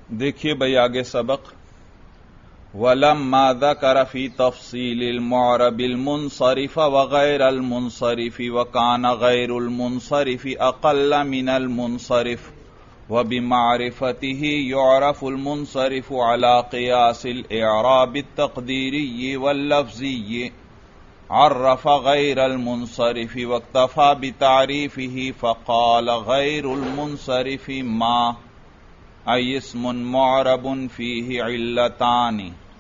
دیکھیے بھائی آگے سبق وَلَمَّا ذَكَرَ فِي تَفْصِيلِ الْمُعْرَبِ الْمُنصَرِفَ وَغَيْرَ الْمُنصَرِفِ وَكَانَ غَيْرُ الْمُنصَرِفِ أَقَلَّ مِنَ الْمُنصَرِفِ وَبِمَعْرِفَتِهِ يُعْرَفُ الْمُنصَرِفُ عَلَى قِيَاسِ الْإِعْرَابِ التَّقْدِيرِيِّ وَاللَّفْظِيِّ عَرَّفَ غَيْرَ الْمُنصَرِفِ وَاكْتَفَى بِتَعْرِيفِهِ فَقَالَ غَيْرُ الْمُنصَرِفِ مَا اسم معرب فیہ علتان۔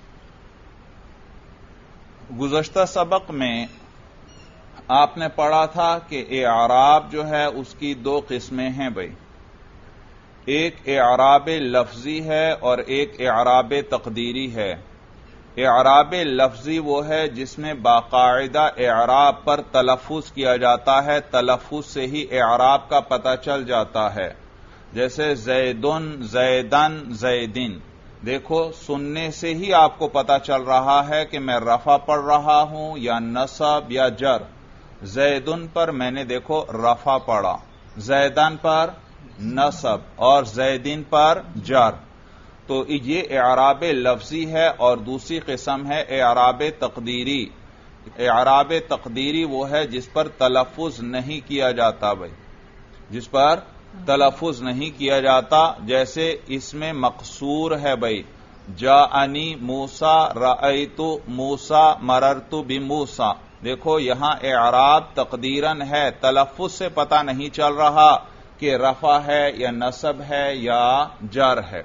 گزشتہ سبق میں آپ نے پڑھا تھا کہ اعراب جو ہے اس کی دو قسمیں ہیں بھائی، ایک اعراب لفظی ہے اور ایک اعراب تقدیری ہے۔ اعراب لفظی وہ ہے جس میں باقاعدہ اعراب پر تلفظ کیا جاتا ہے، تلفظ سے ہی اعراب کا پتہ چل جاتا ہے، جیسے زیدن زیدن زیدن۔ دیکھو سننے سے ہی آپ کو پتا چل رہا ہے کہ میں رفع پڑھ رہا ہوں یا نصب یا جر۔ زیدن پر میں نے دیکھو رفع پڑھا، زیدن پر نصب اور زیدن پر جر، تو یہ اعراب لفظی ہے۔ اور دوسری قسم ہے اعراب تقدیری۔ اعراب تقدیری وہ ہے جس پر تلفظ نہیں کیا جاتا بھائی، جس پر تلفظ نہیں کیا جاتا، جیسے اس میں مقصور ہے بھائی، جاءنی موسیٰ رأیت موسیٰ مررت بموسیٰ۔ دیکھو یہاں اعراب تقدیرن ہے، تلفظ سے پتہ نہیں چل رہا کہ رفع ہے یا نصب ہے یا جر ہے۔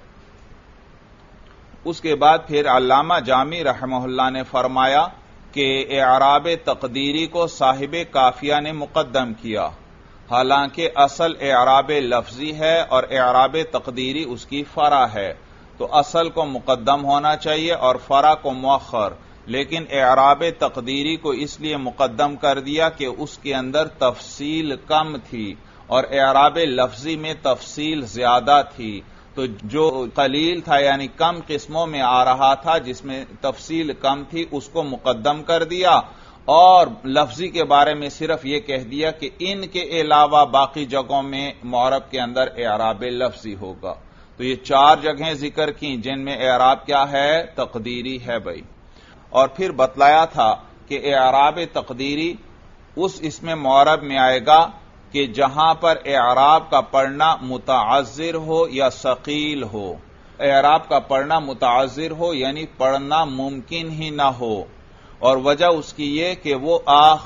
اس کے بعد پھر علامہ جامی رحمہ اللہ نے فرمایا کہ اعراب تقدیری کو صاحب کافیہ نے مقدم کیا، حالانکہ اصل اعراب لفظی ہے اور اعراب تقدیری اس کی فرع ہے، تو اصل کو مقدم ہونا چاہیے اور فرع کو مؤخر، لیکن اعراب تقدیری کو اس لیے مقدم کر دیا کہ اس کے اندر تفصیل کم تھی اور اعراب لفظی میں تفصیل زیادہ تھی، تو جو قلیل تھا یعنی کم قسموں میں آ رہا تھا جس میں تفصیل کم تھی اس کو مقدم کر دیا، اور لفظی کے بارے میں صرف یہ کہہ دیا کہ ان کے علاوہ باقی جگہوں میں معرب کے اندر اعراب لفظی ہوگا۔ تو یہ چار جگہیں ذکر کی جن میں اعراب کیا ہے؟ تقدیری ہے بھائی۔ اور پھر بتلایا تھا کہ اعراب تقدیری اس میں معرب میں آئے گا کہ جہاں پر اعراب کا پڑھنا متعذر ہو یا ثقیل ہو۔ اعراب کا پڑھنا متعذر ہو یعنی پڑھنا ممکن ہی نہ ہو، اور وجہ اس کی یہ کہ وہ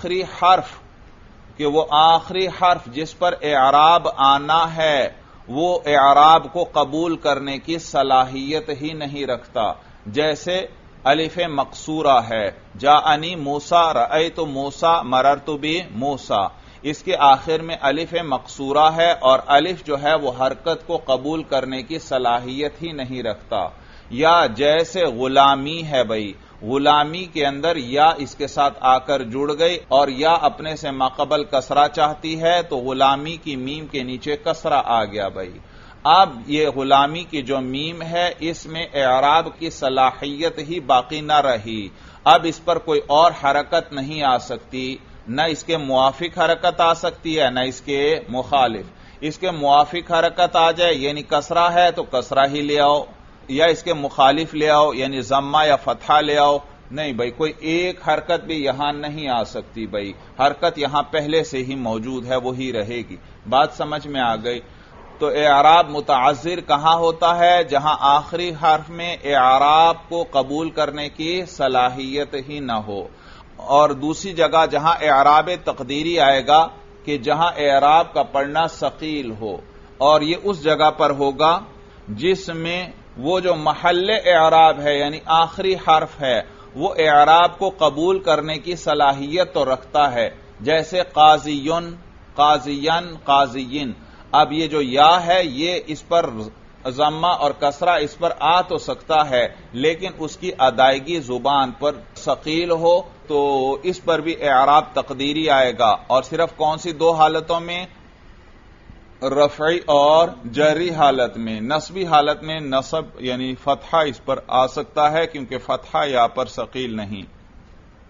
آخری حرف جس پر اعراب آنا ہے وہ اعراب کو قبول کرنے کی صلاحیت ہی نہیں رکھتا، جیسے الف مقصورہ ہے، جاءنی موسیٰ رأیت موسیٰ مررت بموسیٰ، اس کے آخر میں الف مقصورہ ہے اور الف جو ہے وہ حرکت کو قبول کرنے کی صلاحیت ہی نہیں رکھتا۔ یا جیسے غلامی ہے بھائی، غلامی کے اندر یا اس کے ساتھ آ کر جڑ گئی اور یا اپنے سے ماقبل کسرہ چاہتی ہے تو غلامی کی میم کے نیچے کسرہ آ گیا بھائی۔ اب یہ غلامی کی جو میم ہے اس میں اعراب کی صلاحیت ہی باقی نہ رہی، اب اس پر کوئی اور حرکت نہیں آ سکتی، نہ اس کے موافق حرکت آ سکتی ہے نہ اس کے مخالف۔ اس کے موافق حرکت آ جائے یعنی کسرہ ہے تو کسرہ ہی لے آؤ، یا اس کے مخالف لے آؤ یعنی ضمہ یا فتحہ لے آؤ، نہیں بھائی کوئی ایک حرکت بھی یہاں نہیں آ سکتی بھائی، حرکت یہاں پہلے سے ہی موجود ہے وہی رہے گی۔ بات سمجھ میں آ گئی؟ تو اعراب متعذر کہاں ہوتا ہے؟ جہاں آخری حرف میں اعراب کو قبول کرنے کی صلاحیت ہی نہ ہو۔ اور دوسری جگہ جہاں اعراب تقدیری آئے گا کہ جہاں اعراب کا پڑھنا ثقیل ہو، اور یہ اس جگہ پر ہوگا جس میں وہ جو محل اعراب ہے یعنی آخری حرف ہے وہ اعراب کو قبول کرنے کی صلاحیت تو رکھتا ہے، جیسے قاضیٌ قاضین قاضین۔ اب یہ جو یا ہے یہ اس پر ضمہ اور کسرہ اس پر آ تو سکتا ہے لیکن اس کی ادائیگی زبان پر ثقیل ہو تو اس پر بھی اعراب تقدیری آئے گا، اور صرف کون سی دو حالتوں میں؟ رفعی اور جری حالت میں۔ نصبی حالت میں نصب یعنی فتحہ اس پر آ سکتا ہے کیونکہ فتحہ یا پر ثقیل نہیں۔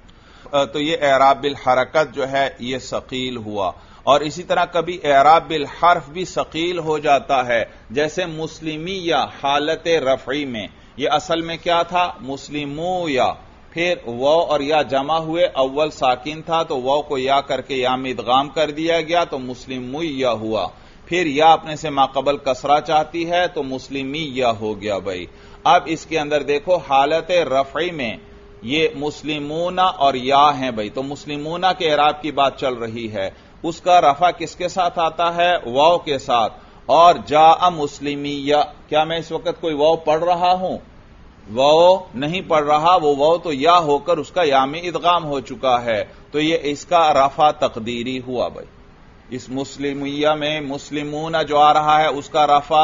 تو یہ اعراب بالحرکت جو ہے یہ ثقیل ہوا. اور اسی طرح کبھی اعراب بالحرف بھی ثقیل ہو جاتا ہے، جیسے مسلمیہ حالت رفعی میں. یہ اصل میں کیا تھا؟ مسلمویا، پھر واو اور یا جمع ہوئے، اول ساکن تھا تو واو کو یا کر کے یا میں ادغام کر دیا گیا تو مسلمویا ہوا. پھر یا اپنے سے ماقبل کسرہ چاہتی ہے تو مسلمیہ ہو گیا بھائی. اب اس کے اندر دیکھو حالت رفعی میں یہ مسلمون اور یا ہیں بھائی، تو مسلمون کے اعراب کی بات چل رہی ہے. اس کا رفع کس کے ساتھ آتا ہے؟ واو کے ساتھ. اور جاء مسلمیہ، کیا میں اس وقت کوئی واو پڑھ رہا ہوں؟ واو نہیں پڑھ رہا، وہ واو تو یا ہو کر اس کا یا میں ادغام ہو چکا ہے، تو یہ اس کا رفع تقدیری ہوا بھائی. اس مسلمیہ میں مسلمون جو آ رہا ہے اس کا رفع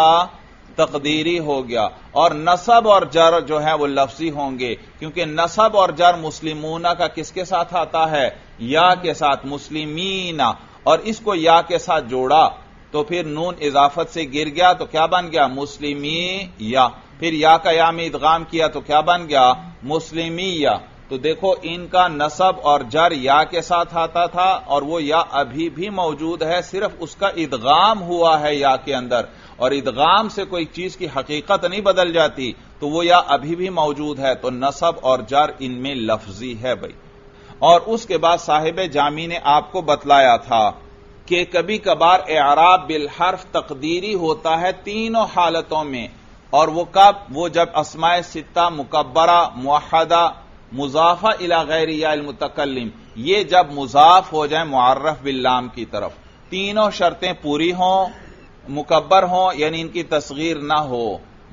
تقدیری ہو گیا. اور نصب اور جر جو ہے وہ لفظی ہوں گے، کیونکہ نصب اور جر مسلمون کا کس کے ساتھ آتا ہے؟ یا کے ساتھ، مسلمین. اور اس کو یا کے ساتھ جوڑا تو پھر نون اضافت سے گر گیا تو کیا بن گیا؟ مسلمی یا. پھر یا کا یا میں ادغام کیا تو کیا بن گیا؟ مسلمیہ. تو دیکھو ان کا نصب اور جر یا کے ساتھ آتا تھا اور وہ یا ابھی بھی موجود ہے، صرف اس کا ادغام ہوا ہے یا کے اندر، اور ادغام سے کوئی چیز کی حقیقت نہیں بدل جاتی، تو وہ یا ابھی بھی موجود ہے. تو نصب اور جر ان میں لفظی ہے بھائی. اور اس کے بعد صاحب جامی نے آپ کو بتلایا تھا کہ کبھی کبھار اعراب بالحرف تقدیری ہوتا ہے تینوں حالتوں میں. اور وہ کب؟ وہ جب اسماء ستہ مکبرہ، موحدہ، مضافہ الی غیر یا المتکلم، یہ جب مضاف ہو جائیں معرف باللام کی طرف، تینوں شرطیں پوری ہوں، مکبر ہوں یعنی ان کی تصغیر نہ ہو،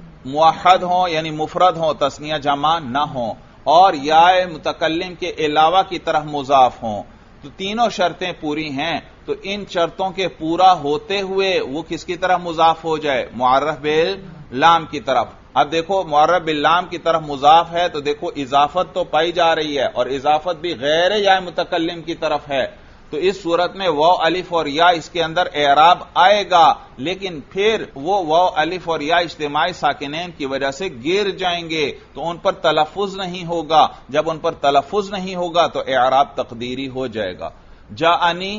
موحد ہوں یعنی مفرد ہوں تثنیہ جمع نہ ہوں، اور یا متکلم کے علاوہ کی طرف مضاف ہوں. تو تینوں شرطیں پوری ہیں، تو ان شرطوں کے پورا ہوتے ہوئے وہ کس کی طرف مضاف ہو جائے؟ معرف باللام کی طرف. اب دیکھو معرف باللام کی طرف مضاف ہے تو دیکھو اضافت تو پائی جا رہی ہے، اور اضافت بھی غیر یا متکلم کی طرف ہے. تو اس صورت میں واو الف اور یا اس کے اندر اعراب آئے گا، لیکن پھر وہ واو الف اور یا اجتماعی ساکنین کی وجہ سے گر جائیں گے، تو ان پر تلفظ نہیں ہوگا. جب ان پر تلفظ نہیں ہوگا تو اعراب تقدیری ہو جائے گا. جاءنی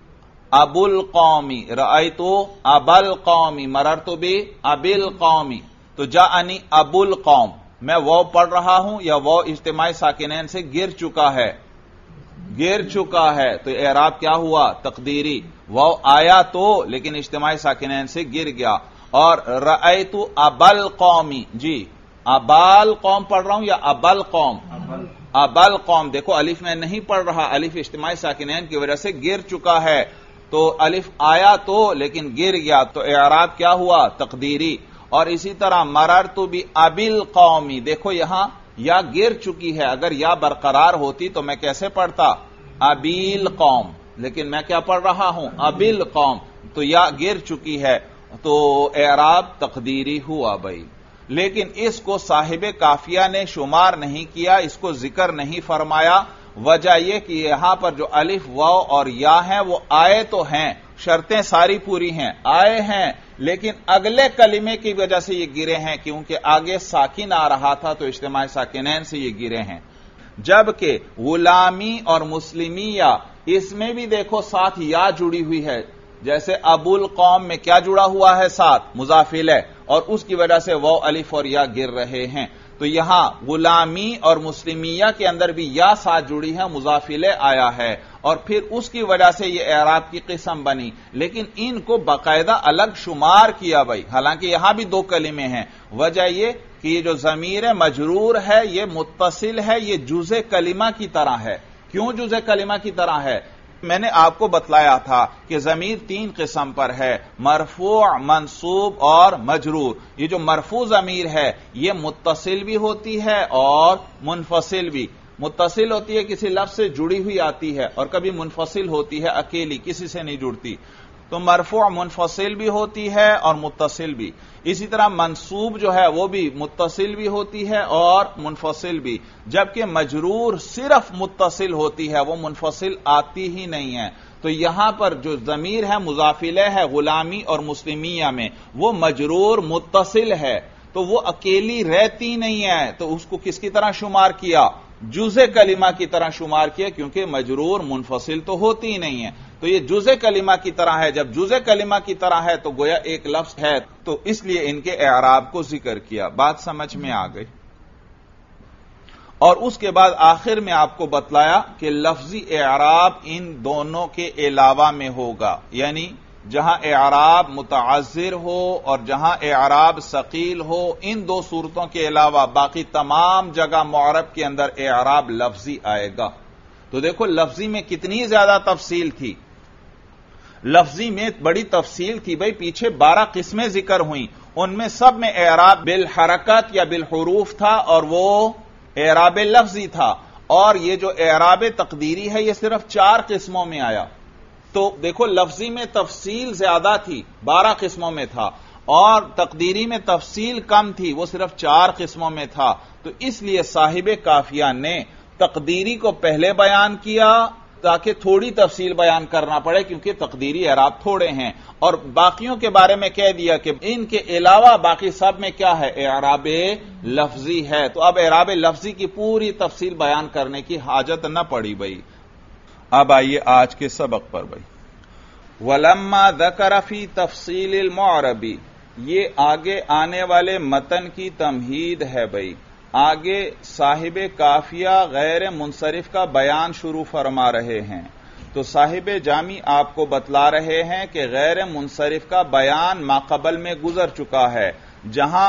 ابو القومی، رأیتو ابا القومی، مررت بی ابی القومی. تو جاءنی ابو القوم، میں واو پڑھ رہا ہوں یا واو اجتماعی ساکنین سے گر چکا ہے؟ گر چکا ہے، تو اعراب کیا ہوا؟ تقدیری. واو آیا تو لیکن اجتماعی ساکنین سے گر گیا. اور رأیت ابل قومی، جی ابال قوم پڑھ رہا ہوں یا ابل قوم؟ ابل قوم. دیکھو الف میں نہیں پڑھ رہا، الف اجتماعی ساکنین کی وجہ سے گر چکا ہے، تو الف آیا تو لیکن گر گیا، تو اعراب کیا ہوا؟ تقدیری. اور اسی طرح مررت بی ابل قومی، دیکھو یہاں یا گر چکی ہے، اگر یا برقرار ہوتی تو میں کیسے پڑھتا؟ ابیل قوم، لیکن میں کیا پڑھ رہا ہوں؟ ابیل قوم. تو یا گر چکی ہے تو اعراب تقدیری ہوا بھائی. لیکن اس کو صاحب کافیہ نے شمار نہیں کیا، اس کو ذکر نہیں فرمایا. وجہ یہ کہ یہاں پر جو الف واو اور یا ہیں وہ آئے تو ہیں، شرطیں ساری پوری ہیں، آئے ہیں، لیکن اگلے کلمے کی وجہ سے یہ گرے ہیں، کیونکہ آگے ساکن آ رہا تھا تو اجتماعی ساکنین سے یہ گرے ہیں. جبکہ غلامی اور مسلمیہ اس میں بھی دیکھو ساتھ یا جڑی ہوئی ہے، جیسے ابو القوم میں کیا جڑا ہوا ہے؟ ساتھ مضاف الیہ، اور اس کی وجہ سے واو الف اور یا گر رہے ہیں. تو یہاں غلامی اور مسلمیہ کے اندر بھی یا ساتھ جڑی ہے، مضاف الیہ آیا ہے، اور پھر اس کی وجہ سے یہ اعراب کی قسم بنی. لیکن ان کو باقاعدہ الگ شمار کیا بھائی، حالانکہ یہاں بھی دو کلمے ہیں. وجہ یہ کہ یہ جو ضمیر مجرور ہے یہ متصل ہے، یہ جزء کلمہ کی طرح ہے. کیوں جزء کلمہ کی طرح ہے؟ میں نے آپ کو بتلایا تھا کہ ضمیر تین قسم پر ہے، مرفوع، منصوب اور مجرور. یہ جو مرفوع ضمیر ہے یہ متصل بھی ہوتی ہے اور منفصل بھی. متصل ہوتی ہے کسی لفظ سے جڑی ہوئی آتی ہے، اور کبھی منفصل ہوتی ہے اکیلی کسی سے نہیں جڑتی. تو مرفوع منفصل بھی ہوتی ہے اور متصل بھی. اسی طرح منصوب جو ہے وہ بھی متصل بھی ہوتی ہے اور منفصل بھی، جبکہ مجرور صرف متصل ہوتی ہے، وہ منفصل آتی ہی نہیں ہے. تو یہاں پر جو ضمیر ہے مضاف الیہ ہے غلامی اور مسلمیہ میں، وہ مجرور متصل ہے، تو وہ اکیلی رہتی نہیں ہے. تو اس کو کس کی طرح شمار کیا؟ جزء کلمہ کی طرح شمار کیا کیونکہ مجرور منفصل تو ہوتی ہی نہیں ہے، تو یہ جزء کلمہ کی طرح ہے. جب جزء کلمہ کی طرح ہے تو گویا ایک لفظ ہے، تو اس لیے ان کے اعراب کو ذکر کیا. بات سمجھ میں آ گئی. اور اس کے بعد آخر میں آپ کو بتلایا کہ لفظی اعراب ان دونوں کے علاوہ میں ہوگا، یعنی جہاں اعراب متعذر ہو اور جہاں اعراب ثقیل ہو، ان دو صورتوں کے علاوہ باقی تمام جگہ معرب کے اندر اعراب لفظی آئے گا. تو دیکھو لفظی میں کتنی زیادہ تفصیل تھی، لفظی میں بڑی تفصیل تھی بھائی. پیچھے 12 قسمیں ذکر ہوئیں، ان میں سب میں اعراب بالحرکت یا بالحروف تھا اور وہ اعراب لفظی تھا. اور یہ جو اعراب تقدیری ہے یہ صرف 4 قسموں میں آیا. تو دیکھو لفظی میں تفصیل زیادہ تھی، 12 قسموں میں تھا، اور تقدیری میں تفصیل کم تھی، وہ صرف 4 قسموں میں تھا. تو اس لیے صاحب کافیہ نے تقدیری کو پہلے بیان کیا تاکہ تھوڑی تفصیل بیان کرنا پڑے، کیونکہ تقدیری اعراب تھوڑے ہیں، اور باقیوں کے بارے میں کہہ دیا کہ ان کے علاوہ باقی سب میں کیا ہے، اعراب لفظی ہے. تو اب اعراب لفظی کی پوری تفصیل بیان کرنے کی حاجت نہ پڑی بھائی. اب آئیے آج کے سبق پر بھائی. وَلَمَّا ذَكَرَ فِي تَفْصِيلِ الْمُعْرَبِ، یہ آگے آنے والے متن کی تمہید ہے بھائی. آگے صاحب کافیہ غیر منصرف کا بیان شروع فرما رہے ہیں. تو صاحب جامی آپ کو بتلا رہے ہیں کہ غیر منصرف کا بیان ماقبل میں گزر چکا ہے. جہاں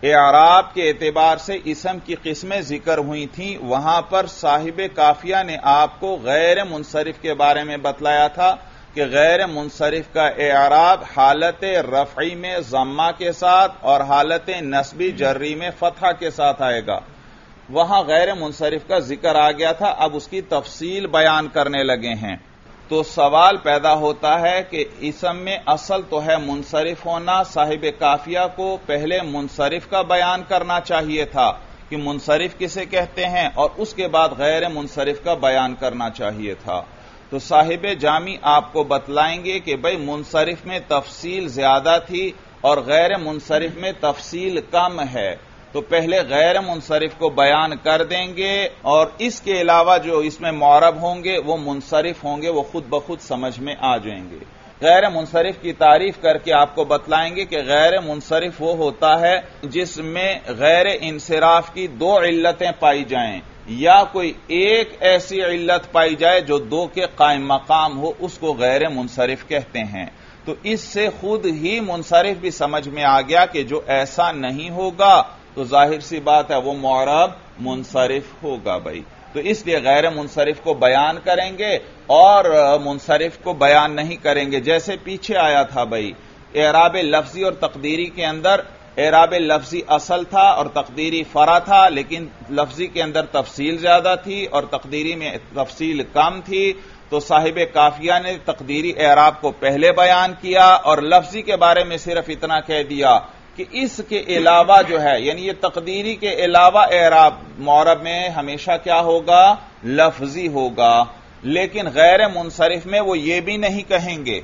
اعراب کے اعتبار سے اسم کی قسمیں ذکر ہوئی تھیں، وہاں پر صاحب کافیہ نے آپ کو غیر منصرف کے بارے میں بتلایا تھا کہ غیر منصرف کا اعراب حالت رفعی میں ضمہ کے ساتھ اور حالت نصبی جری میں فتحہ کے ساتھ آئے گا. وہاں غیر منصرف کا ذکر آ گیا تھا، اب اس کی تفصیل بیان کرنے لگے ہیں. تو سوال پیدا ہوتا ہے کہ اسم میں اصل تو ہے منصرف ہونا، صاحب کافیہ کو پہلے منصرف کا بیان کرنا چاہیے تھا کہ منصرف کسے کہتے ہیں، اور اس کے بعد غیر منصرف کا بیان کرنا چاہیے تھا. تو صاحب جامی آپ کو بتلائیں گے کہ بھئی منصرف میں تفصیل زیادہ تھی اور غیر منصرف میں تفصیل کم ہے. تو پہلے غیر منصرف کو بیان کر دیں گے، اور اس کے علاوہ جو اس میں معرب ہوں گے وہ منصرف ہوں گے، وہ خود بخود سمجھ میں آ جائیں گے. غیر منصرف کی تعریف کر کے آپ کو بتلائیں گے کہ غیر منصرف وہ ہوتا ہے جس میں غیر انصراف کی 2 علتیں پائی جائیں، یا کوئی ایک ایسی علت پائی جائے جو 2 کے قائم مقام ہو، اس کو غیر منصرف کہتے ہیں. تو اس سے خود ہی منصرف بھی سمجھ میں آ گیا کہ جو ایسا نہیں ہوگا تو ظاہر سی بات ہے وہ معرب منصرف ہوگا بھائی. تو اس لیے غیر منصرف کو بیان کریں گے اور منصرف کو بیان نہیں کریں گے. جیسے پیچھے آیا تھا بھائی، اعراب لفظی اور تقدیری کے اندر اعراب لفظی اصل تھا اور تقدیری فرع تھا، لیکن لفظی کے اندر تفصیل زیادہ تھی اور تقدیری میں تفصیل کم تھی. تو صاحب کافیہ نے تقدیری اعراب کو پہلے بیان کیا اور لفظی کے بارے میں صرف اتنا کہہ دیا کہ اس کے علاوہ جو ہے، یعنی یہ تقدیری کے علاوہ اعراب معرب میں ہمیشہ کیا ہوگا، لفظی ہوگا. لیکن غیر منصرف میں وہ یہ بھی نہیں کہیں گے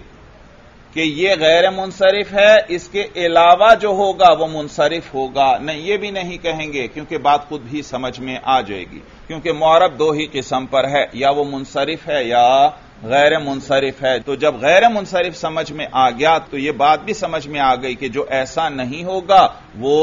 کہ یہ غیر منصرف ہے، اس کے علاوہ جو ہوگا وہ منصرف ہوگا، نہیں، یہ بھی نہیں کہیں گے، کیونکہ بات خود بھی سمجھ میں آ جائے گی. کیونکہ معرب 2 ہی قسم پر ہے، یا وہ منصرف ہے یا غیر منصرف ہے. تو جب غیر منصرف سمجھ میں آ گیا تو یہ بات بھی سمجھ میں آ گئی کہ جو ایسا نہیں ہوگا وہ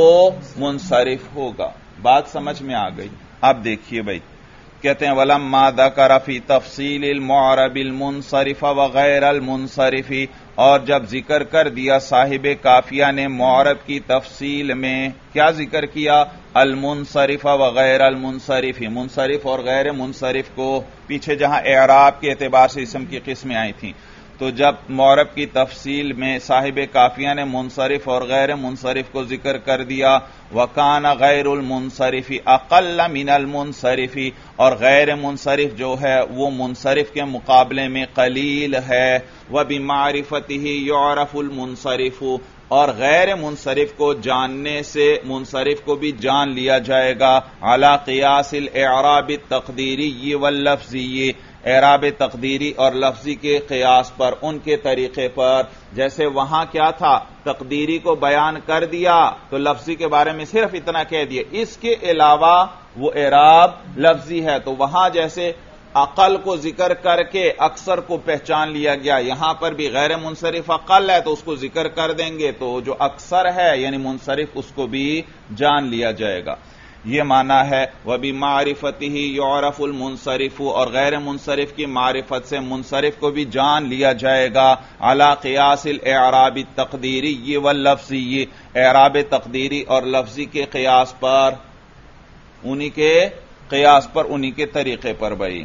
منصرف ہوگا. بات سمجھ میں آ گئی. اب دیکھیے بھائی، کہتے ہیں وَلَمَّا ذَكَرَ فِي تَفْصِيلِ الْمُعْرَبِ الْمُنصَرِفَ وَغَيْرَ الْمُنصَرِفِ، اور جب ذکر کر دیا صاحب کافیہ نے معرب کی تفصیل میں کیا ذکر کیا، المنصرف وغیر المنصرف، منصرف اور غیر منصرف کو، پیچھے جہاں اعراب کے اعتبار سے اسم کی قسمیں آئی تھیں. تو جب معرب کی تفصیل میں صاحب کافیہ نے منصرف اور غیر منصرف کو ذکر کر دیا، وَكَانَ غَيْرُ الْمُنصَرِفِ أَقَلَّ مِنَ الْمُنصَرِفِ، اور غیر منصرف جو ہے وہ منصرف کے مقابلے میں قلیل ہے. وَبِمَعْرِفَتِهِ يُعْرَفُ الْمُنصَرِفُ، اور غیر منصرف کو جاننے سے منصرف کو بھی جان لیا جائے گا. عَلَى قِيَاسِ الْإِعْرَابِ التَّقْدِيرِيِّ وَاللَّفْظِيِّ، اعراب تقدیری اور لفظی کے قیاس پر، ان کے طریقے پر. جیسے وہاں کیا تھا، تقدیری کو بیان کر دیا تو لفظی کے بارے میں صرف اتنا کہہ دیا، اس کے علاوہ وہ اعراب لفظی ہے. تو وہاں جیسے عقل کو ذکر کر کے اکثر کو پہچان لیا گیا، یہاں پر بھی غیر منصرف عقل ہے تو اس کو ذکر کر دیں گے تو جو اکثر ہے یعنی منصرف اس کو بھی جان لیا جائے گا. یہ معنی ہے وَبِمَعْرِفَتِهِ يُعْرَفُ الْمُنصَرِفُ، اور غیر منصرف کی معرفت سے منصرف کو بھی جان لیا جائے گا. عَلَى قِيَاسِ الْإِعْرَابِ التَّقْدِيرِيِّ وَاللَّفْظِيِّ، اعراب تقدیری اور لفظی کے قیاس پر، انہی کے قیاس پر، انہی کے طریقے پر. بھائی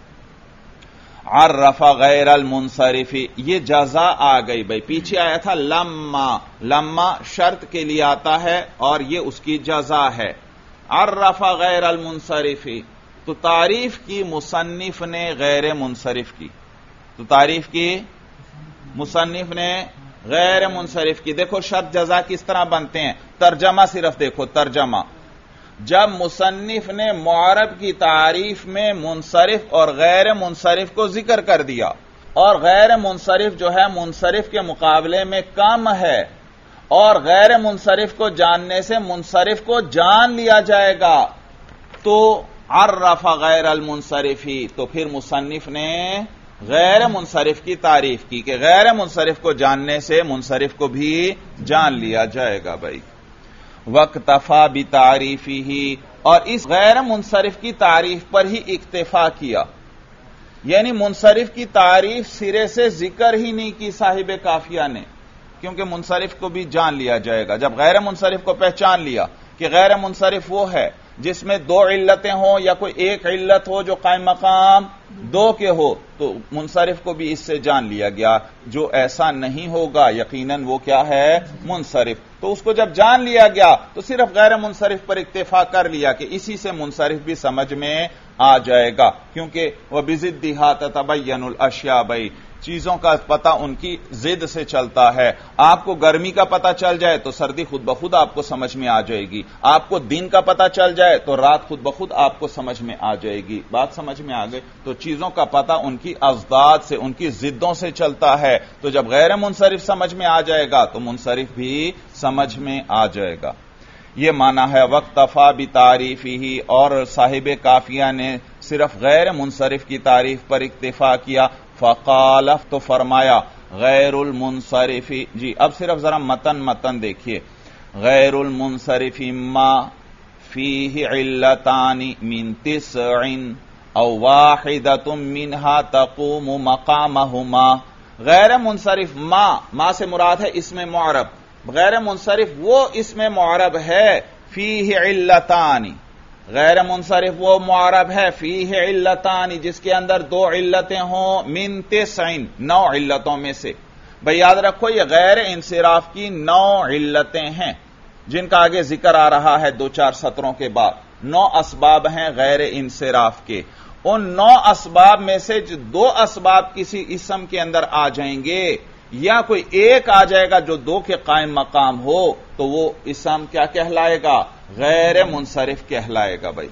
عرف غیر المنصرف، یہ جزا آ گئی. بھائی پیچھے آیا تھا لما شرط کے لیے آتا ہے اور یہ اس کی جزا ہے. عرف غیر المنصرف، تو تعریف کی مصنف نے غیر منصرف کی، تو تعریف کی مصنف نے غیر منصرف کی. دیکھو شرط جزا کس طرح بنتے ہیں، ترجمہ صرف دیکھو ترجمہ. جب مصنف نے معرب کی تعریف میں منصرف اور غیر منصرف کو ذکر کر دیا، اور غیر منصرف جو ہے منصرف کے مقابلے میں کم ہے، اور غیر منصرف کو جاننے سے منصرف کو جان لیا جائے گا، تو عرف غیر المنصرفی، تو پھر مصنف نے غیر منصرف کی تعریف کی کہ غیر منصرف کو جاننے سے منصرف کو بھی جان لیا جائے گا. بھائی وَاقْتَفَى بِتَعْرِيفِهِ، اور اس غیر منصرف کی تعریف پر ہی اکتفا کیا، یعنی منصرف کی تعریف سرے سے ذکر ہی نہیں کی صاحب کافیہ نے، کیونکہ منصرف کو بھی جان لیا جائے گا. جب غیر منصرف کو پہچان لیا کہ غیر منصرف وہ ہے جس میں دو علتیں ہوں یا کوئی ایک علت ہو جو قائم مقام دو کے ہو، تو منصرف کو بھی اس سے جان لیا گیا. جو ایسا نہیں ہوگا یقیناً وہ کیا ہے، منصرف. تو اس کو جب جان لیا گیا تو صرف غیر منصرف پر اکتفا کر لیا کہ اسی سے منصرف بھی سمجھ میں آ جائے گا، کیونکہ وَبِضِدِّهَا تَتَبَيَّنُ الْأَشْيَاءُ، بھائی چیزوں کا پتہ ان کی ضد سے چلتا ہے. آپ کو گرمی کا پتہ چل جائے تو سردی خود بخود آپ کو سمجھ میں آ جائے گی، آپ کو دن کا پتہ چل جائے تو رات خود بخود آپ کو سمجھ میں آ جائے گی. بات سمجھ میں آ گئی؟ تو چیزوں کا پتہ ان کی اضداد سے، ان کی ضدوں سے چلتا ہے. تو جب غیر منصرف سمجھ میں آ جائے گا تو منصرف بھی سمجھ میں آ جائے گا. یہ معنی ہے وَاقْتَفَى بِتَعْرِيفِهِ، اور صاحب کافیہ نے صرف غیر منصرف کی تعریف پر اکتفا کیا. فقال، تو فرمایا غیر المنصرف. جی اب صرف ذرا متن دیکھیے. غیر المنصرف ما فیہ علتان من 9 او واحدۃ منها تقوم مقامہما. غیر منصرف ما سے مراد ہے اسم معرب. غیر منصرف وہ اسم معرب ہے فیہ علتان، غیر منصرف وہ معرب ہے فیہ علتان جس کے اندر دو علتیں ہوں، من 9 علتوں میں سے. بھئی یاد رکھو یہ غیر انصراف کی 9 علتیں ہیں جن کا آگے ذکر آ رہا ہے 2-4 سطروں کے بعد. 9 اسباب ہیں غیر انصراف کے. ان 9 اسباب میں سے جو 2 اسباب کسی اسم کے اندر آ جائیں گے یا کوئی ایک آ جائے گا جو 2 کے قائم مقام ہو تو وہ اسم کیا کہلائے گا؟ غیر منصرف کہلائے گا. بھائی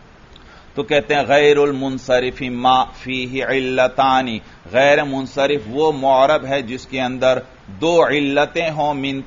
تو کہتے ہیں غیر المنصرف ما فیہ علتان، غیر منصرف وہ معرب ہے جس کے اندر 2 علتیں ہوں، من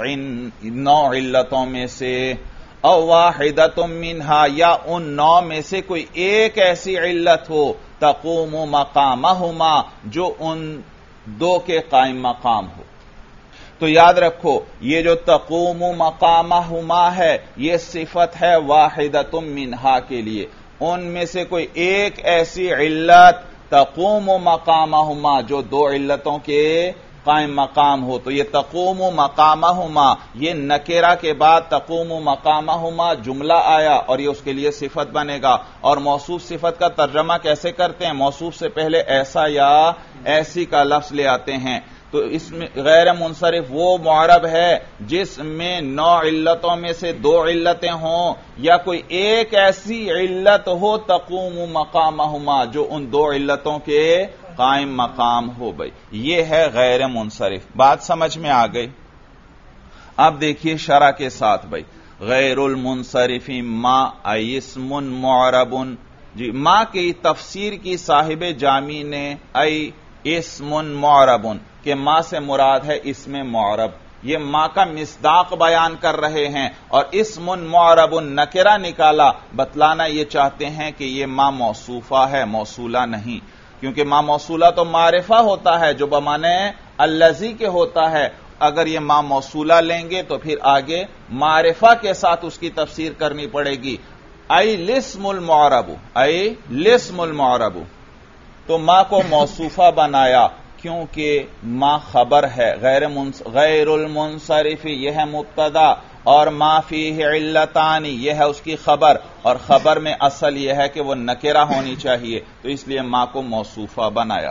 9 علتوں میں سے، او واحدۃ منہا یا ان 9 میں سے کوئی ایک ایسی علت ہو، تقوم مقامہما جو ان 2 کے قائم مقام ہو. تو یاد رکھو یہ جو تقوم مقامہما ہے یہ صفت ہے واحدۃ منہا کے لیے. ان میں سے کوئی ایک ایسی علت تقوم مقامہما جو 2 علتوں کے قائم مقام ہو. تو یہ تقوم مقامہما، یہ نکرہ کے بعد تقوم مقامہما جملہ آیا اور یہ اس کے لیے صفت بنے گا. اور موصوف صفت کا ترجمہ کیسے کرتے ہیں؟ موصوف سے پہلے ایسا یا ایسی کا لفظ لے آتے ہیں. تو اس میں غیر منصرف وہ معرب ہے جس میں 9 علتوں میں سے 2 علتیں ہوں یا کوئی ایک ایسی علت ہو تقوم مقامہما جو ان 2 علتوں کے قائم مقام ہو. بھائی یہ ہے غیر منصرف. بات سمجھ میں آ گئی؟ اب دیکھیے شرح کے ساتھ. بھائی غیر المنصرف ما اسم معرب جی ما کی تفسیر کی صاحب جامی نے ای اسم معربن کہ ما سے مراد ہے اسم معرب، یہ ما کا مصداق بیان کر رہے ہیں اور اسم معرب نکرہ نکالا، بتلانا یہ چاہتے ہیں کہ یہ ما موصوفہ ہے، موصولہ نہیں، کیونکہ ما موصولہ تو معرفہ ہوتا ہے جو بمانے الذی کے ہوتا ہے، اگر یہ ما موصولہ لیں گے تو پھر آگے معرفہ کے ساتھ اس کی تفسیر کرنی پڑے گی، ای لسم المعرب، ای لسم المعرب، تو ما کو موصوفہ بنایا کیونکہ ما خبر ہے، غیر المنصرف یہ ہے مبتدا، اور ما فیہ علتان یہ ہے اس کی خبر، اور خبر میں اصل یہ ہے کہ وہ نکرہ ہونی چاہیے، تو اس لیے ما کو موصوفہ بنایا۔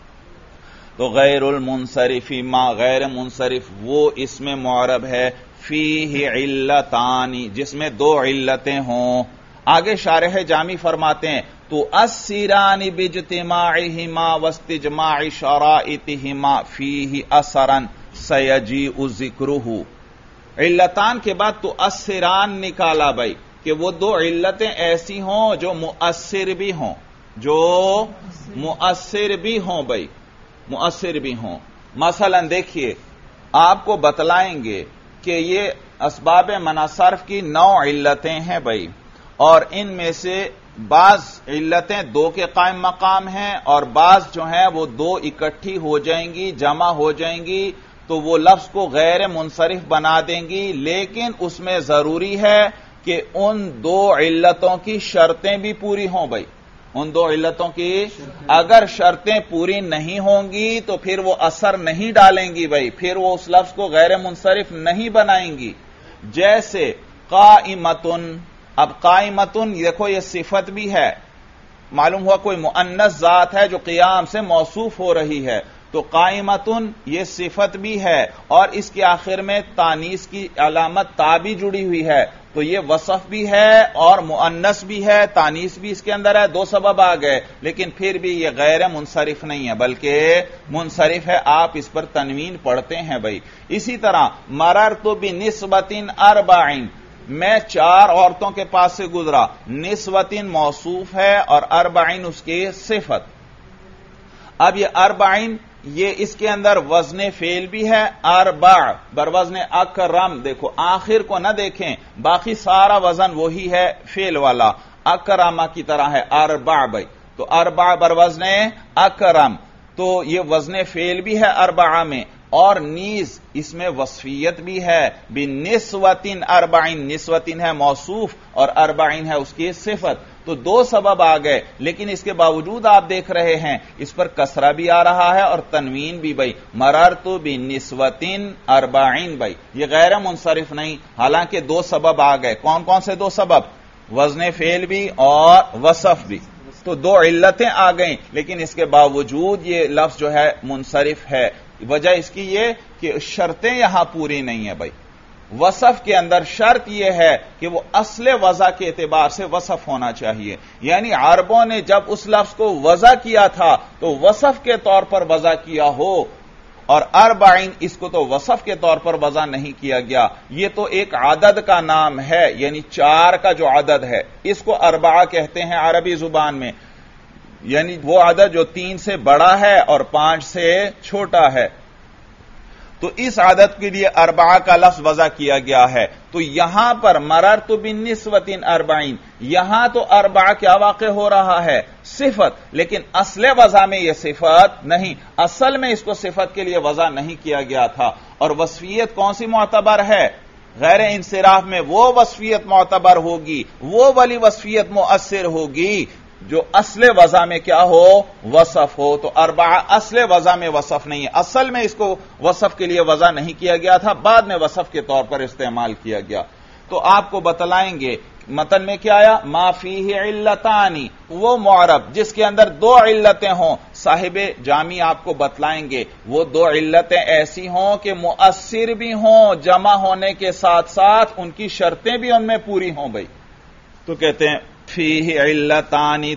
تو غیر المنصرف ما غیر منصرف وہ اسم معرب ہے، فیہ علتان جس میں دو علتیں ہوں۔ آگے شارح جامی فرماتے ہیں تو اسران باجتماعہما واستجماع شرائطہما فیہ اثرا سیجیء ذکرہ، علتان کے بعد تو اسران نکالا بھائی کہ وہ دو علتیں ایسی ہوں جو مؤثر بھی ہوں، جو مؤثر بھی ہوں بھائی، مؤثر بھی ہوں۔ مثلا دیکھیے آپ کو بتلائیں گے کہ یہ اسباب منع صرف کی 9 علتیں ہیں بھائی، اور ان میں سے بعض علتیں 2 کے قائم مقام ہیں اور بعض جو ہیں وہ 2 اکٹھی ہو جائیں گی، جمع ہو جائیں گی تو وہ لفظ کو غیر منصرف بنا دیں گی، لیکن اس میں ضروری ہے کہ ان 2 علتوں کی شرطیں بھی پوری ہوں بھائی، ان 2 علتوں کی اگر شرطیں پوری نہیں ہوں گی تو پھر وہ اثر نہیں ڈالیں گی بھائی، پھر وہ اس لفظ کو غیر منصرف نہیں بنائیں گی۔ جیسے قائمتن، اب قائمتن دیکھو یہ صفت بھی ہے، معلوم ہوا کوئی مؤنث ذات ہے جو قیام سے موصوف ہو رہی ہے، تو قائمتن یہ صفت بھی ہے اور اس کے آخر میں تانیث کی علامت تا بھی جڑی ہوئی ہے، تو یہ وصف بھی ہے اور مؤنث بھی ہے، تانیث بھی اس کے اندر ہے، 2 سبب آ گئے، لیکن پھر بھی یہ غیر منصرف نہیں ہے بلکہ منصرف ہے، آپ اس پر تنوین پڑھتے ہیں بھائی۔ اسی طرح مررت بنسوۃ 40، میں 4 عورتوں کے پاس سے گزرا، نسوۃ موصوف ہے اور 40 اس کی صفت۔ اب یہ 40 یہ اس کے اندر وزن فعل بھی ہے، اربع بروزن اکرم، دیکھو آخر کو نہ دیکھیں، باقی سارا وزن وہی ہے فعل والا، اکرمہ کی طرح ہے، اربع بھائی، تو اربع بروزن اکرم، تو یہ وزن فعل بھی ہے 40 میں، اور نیز اس میں وصفیت بھی ہے، بنسوۃ 40 نسوۃ ہے موصوف اور 40 ہے اس کی صفت، تو 2 سبب آ گئے، لیکن اس کے باوجود آپ دیکھ رہے ہیں اس پر کسرہ بھی آ رہا ہے اور تنوین بھی بھائی، مررت بنسوۃ 40 بھائی، یہ غیر منصرف نہیں، حالانکہ 2 سبب آ گئے، کون کون سے 2 سبب؟ وزن فعل بھی اور وصف بھی، تو 2 علتیں آ گئیں، لیکن اس کے باوجود یہ لفظ جو ہے منصرف ہے، وجہ اس کی یہ کہ شرطیں یہاں پوری نہیں ہیں بھائی۔ وصف کے اندر شرط یہ ہے کہ وہ اصل وضع کے اعتبار سے وصف ہونا چاہیے، یعنی عربوں نے جب اس لفظ کو وضع کیا تھا تو وصف کے طور پر وضع کیا ہو، اور 40 اس کو تو وصف کے طور پر وضع نہیں کیا گیا، یہ تو ایک عدد کا نام ہے، یعنی 4 کا جو عدد ہے اس کو 4 کہتے ہیں عربی زبان میں، یعنی وہ عدد جو 3 سے بڑا ہے اور 5 سے چھوٹا ہے، تو اس عدد کے لیے 4 کا لفظ وضع کیا گیا ہے۔ تو یہاں پر مررت بنسوۃ 40، یہاں تو 4 کیا واقع ہو رہا ہے؟ صفت، لیکن اصل وضع میں یہ صفت نہیں، اصل میں اس کو صفت کے لیے وضع نہیں کیا گیا تھا، اور وصفیت کون سی معتبر ہے؟ غیر انصراف میں وہ وصفیت معتبر ہوگی، وہ والی وصفیت مؤثر ہوگی جو اصل وضع میں کیا ہو؟ وصف ہو، تو 4 اصل وضع میں وصف نہیں ہے، اصل میں اس کو وصف کے لیے وضع نہیں کیا گیا تھا، بعد میں وصف کے طور پر استعمال کیا گیا۔ تو آپ کو بتلائیں گے متن میں کیا آیا؟ ما فیہ علتان، وہ معرب جس کے اندر 2 علتیں ہوں، صاحب جامی آپ کو بتلائیں گے وہ 2 علتیں ایسی ہوں کہ مؤثر بھی ہوں، جمع ہونے کے ساتھ ساتھ ان کی شرطیں بھی ان میں پوری ہوں بھائی، تو کہتے ہیں فیہ علتانی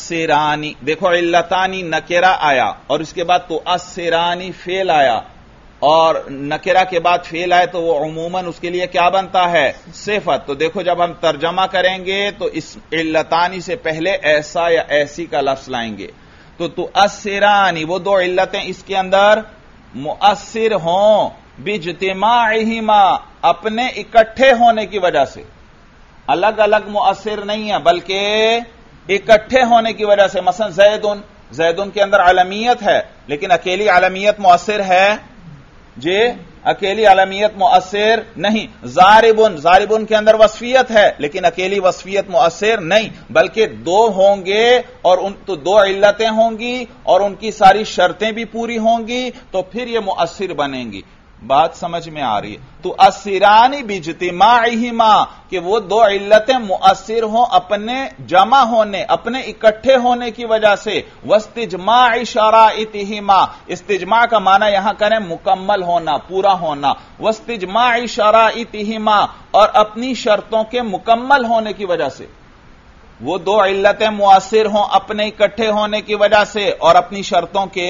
تؤثرانی، دیکھو علتانی نکرہ آیا اور اس کے بعد تؤثرانی فعل آیا، اور نکرہ کے بعد فعل آئے تو وہ عموماً اس کے لیے کیا بنتا ہے؟ صفت. تو دیکھو جب ہم ترجمہ کریں گے تو اس علتانی سے پہلے ایسا یا ایسی کا لفظ لائیں گے. تو تؤثرانی وہ دو علتیں اس کے اندر مؤثر ہوں باجتماعہما اپنے اکٹھے ہونے کی وجہ سے. الگ الگ مؤثر نہیں ہے بلکہ اکٹھے ہونے کی وجہ سے. مثلا زیدن کے اندر علمیت ہے لیکن اکیلی علمیت مؤثر ہے؟ جی اکیلی علمیت مؤثر نہیں. زاربن کے اندر وصفیت ہے لیکن اکیلی وصفیت مؤثر نہیں بلکہ دو ہوں گے اور تو دو علتیں ہوں گی اور ان کی ساری شرطیں بھی پوری ہوں گی تو پھر یہ مؤثر بنیں گی. بات سمجھ میں آ رہی ہے؟ تو تؤثرانی باجتماعہما کہ وہ دو علتیں مؤثر ہوں اپنے جمع ہونے اپنے اکٹھے ہونے کی وجہ سے. واستجماع شرائطہما استجماع کا معنی یہاں کریں مکمل ہونا پورا ہونا. واستجماع شرائطہما اور اپنی شرطوں کے مکمل ہونے کی وجہ سے. وہ دو علتیں مؤثر ہوں اپنے اکٹھے ہونے کی وجہ سے اور اپنی شرطوں کے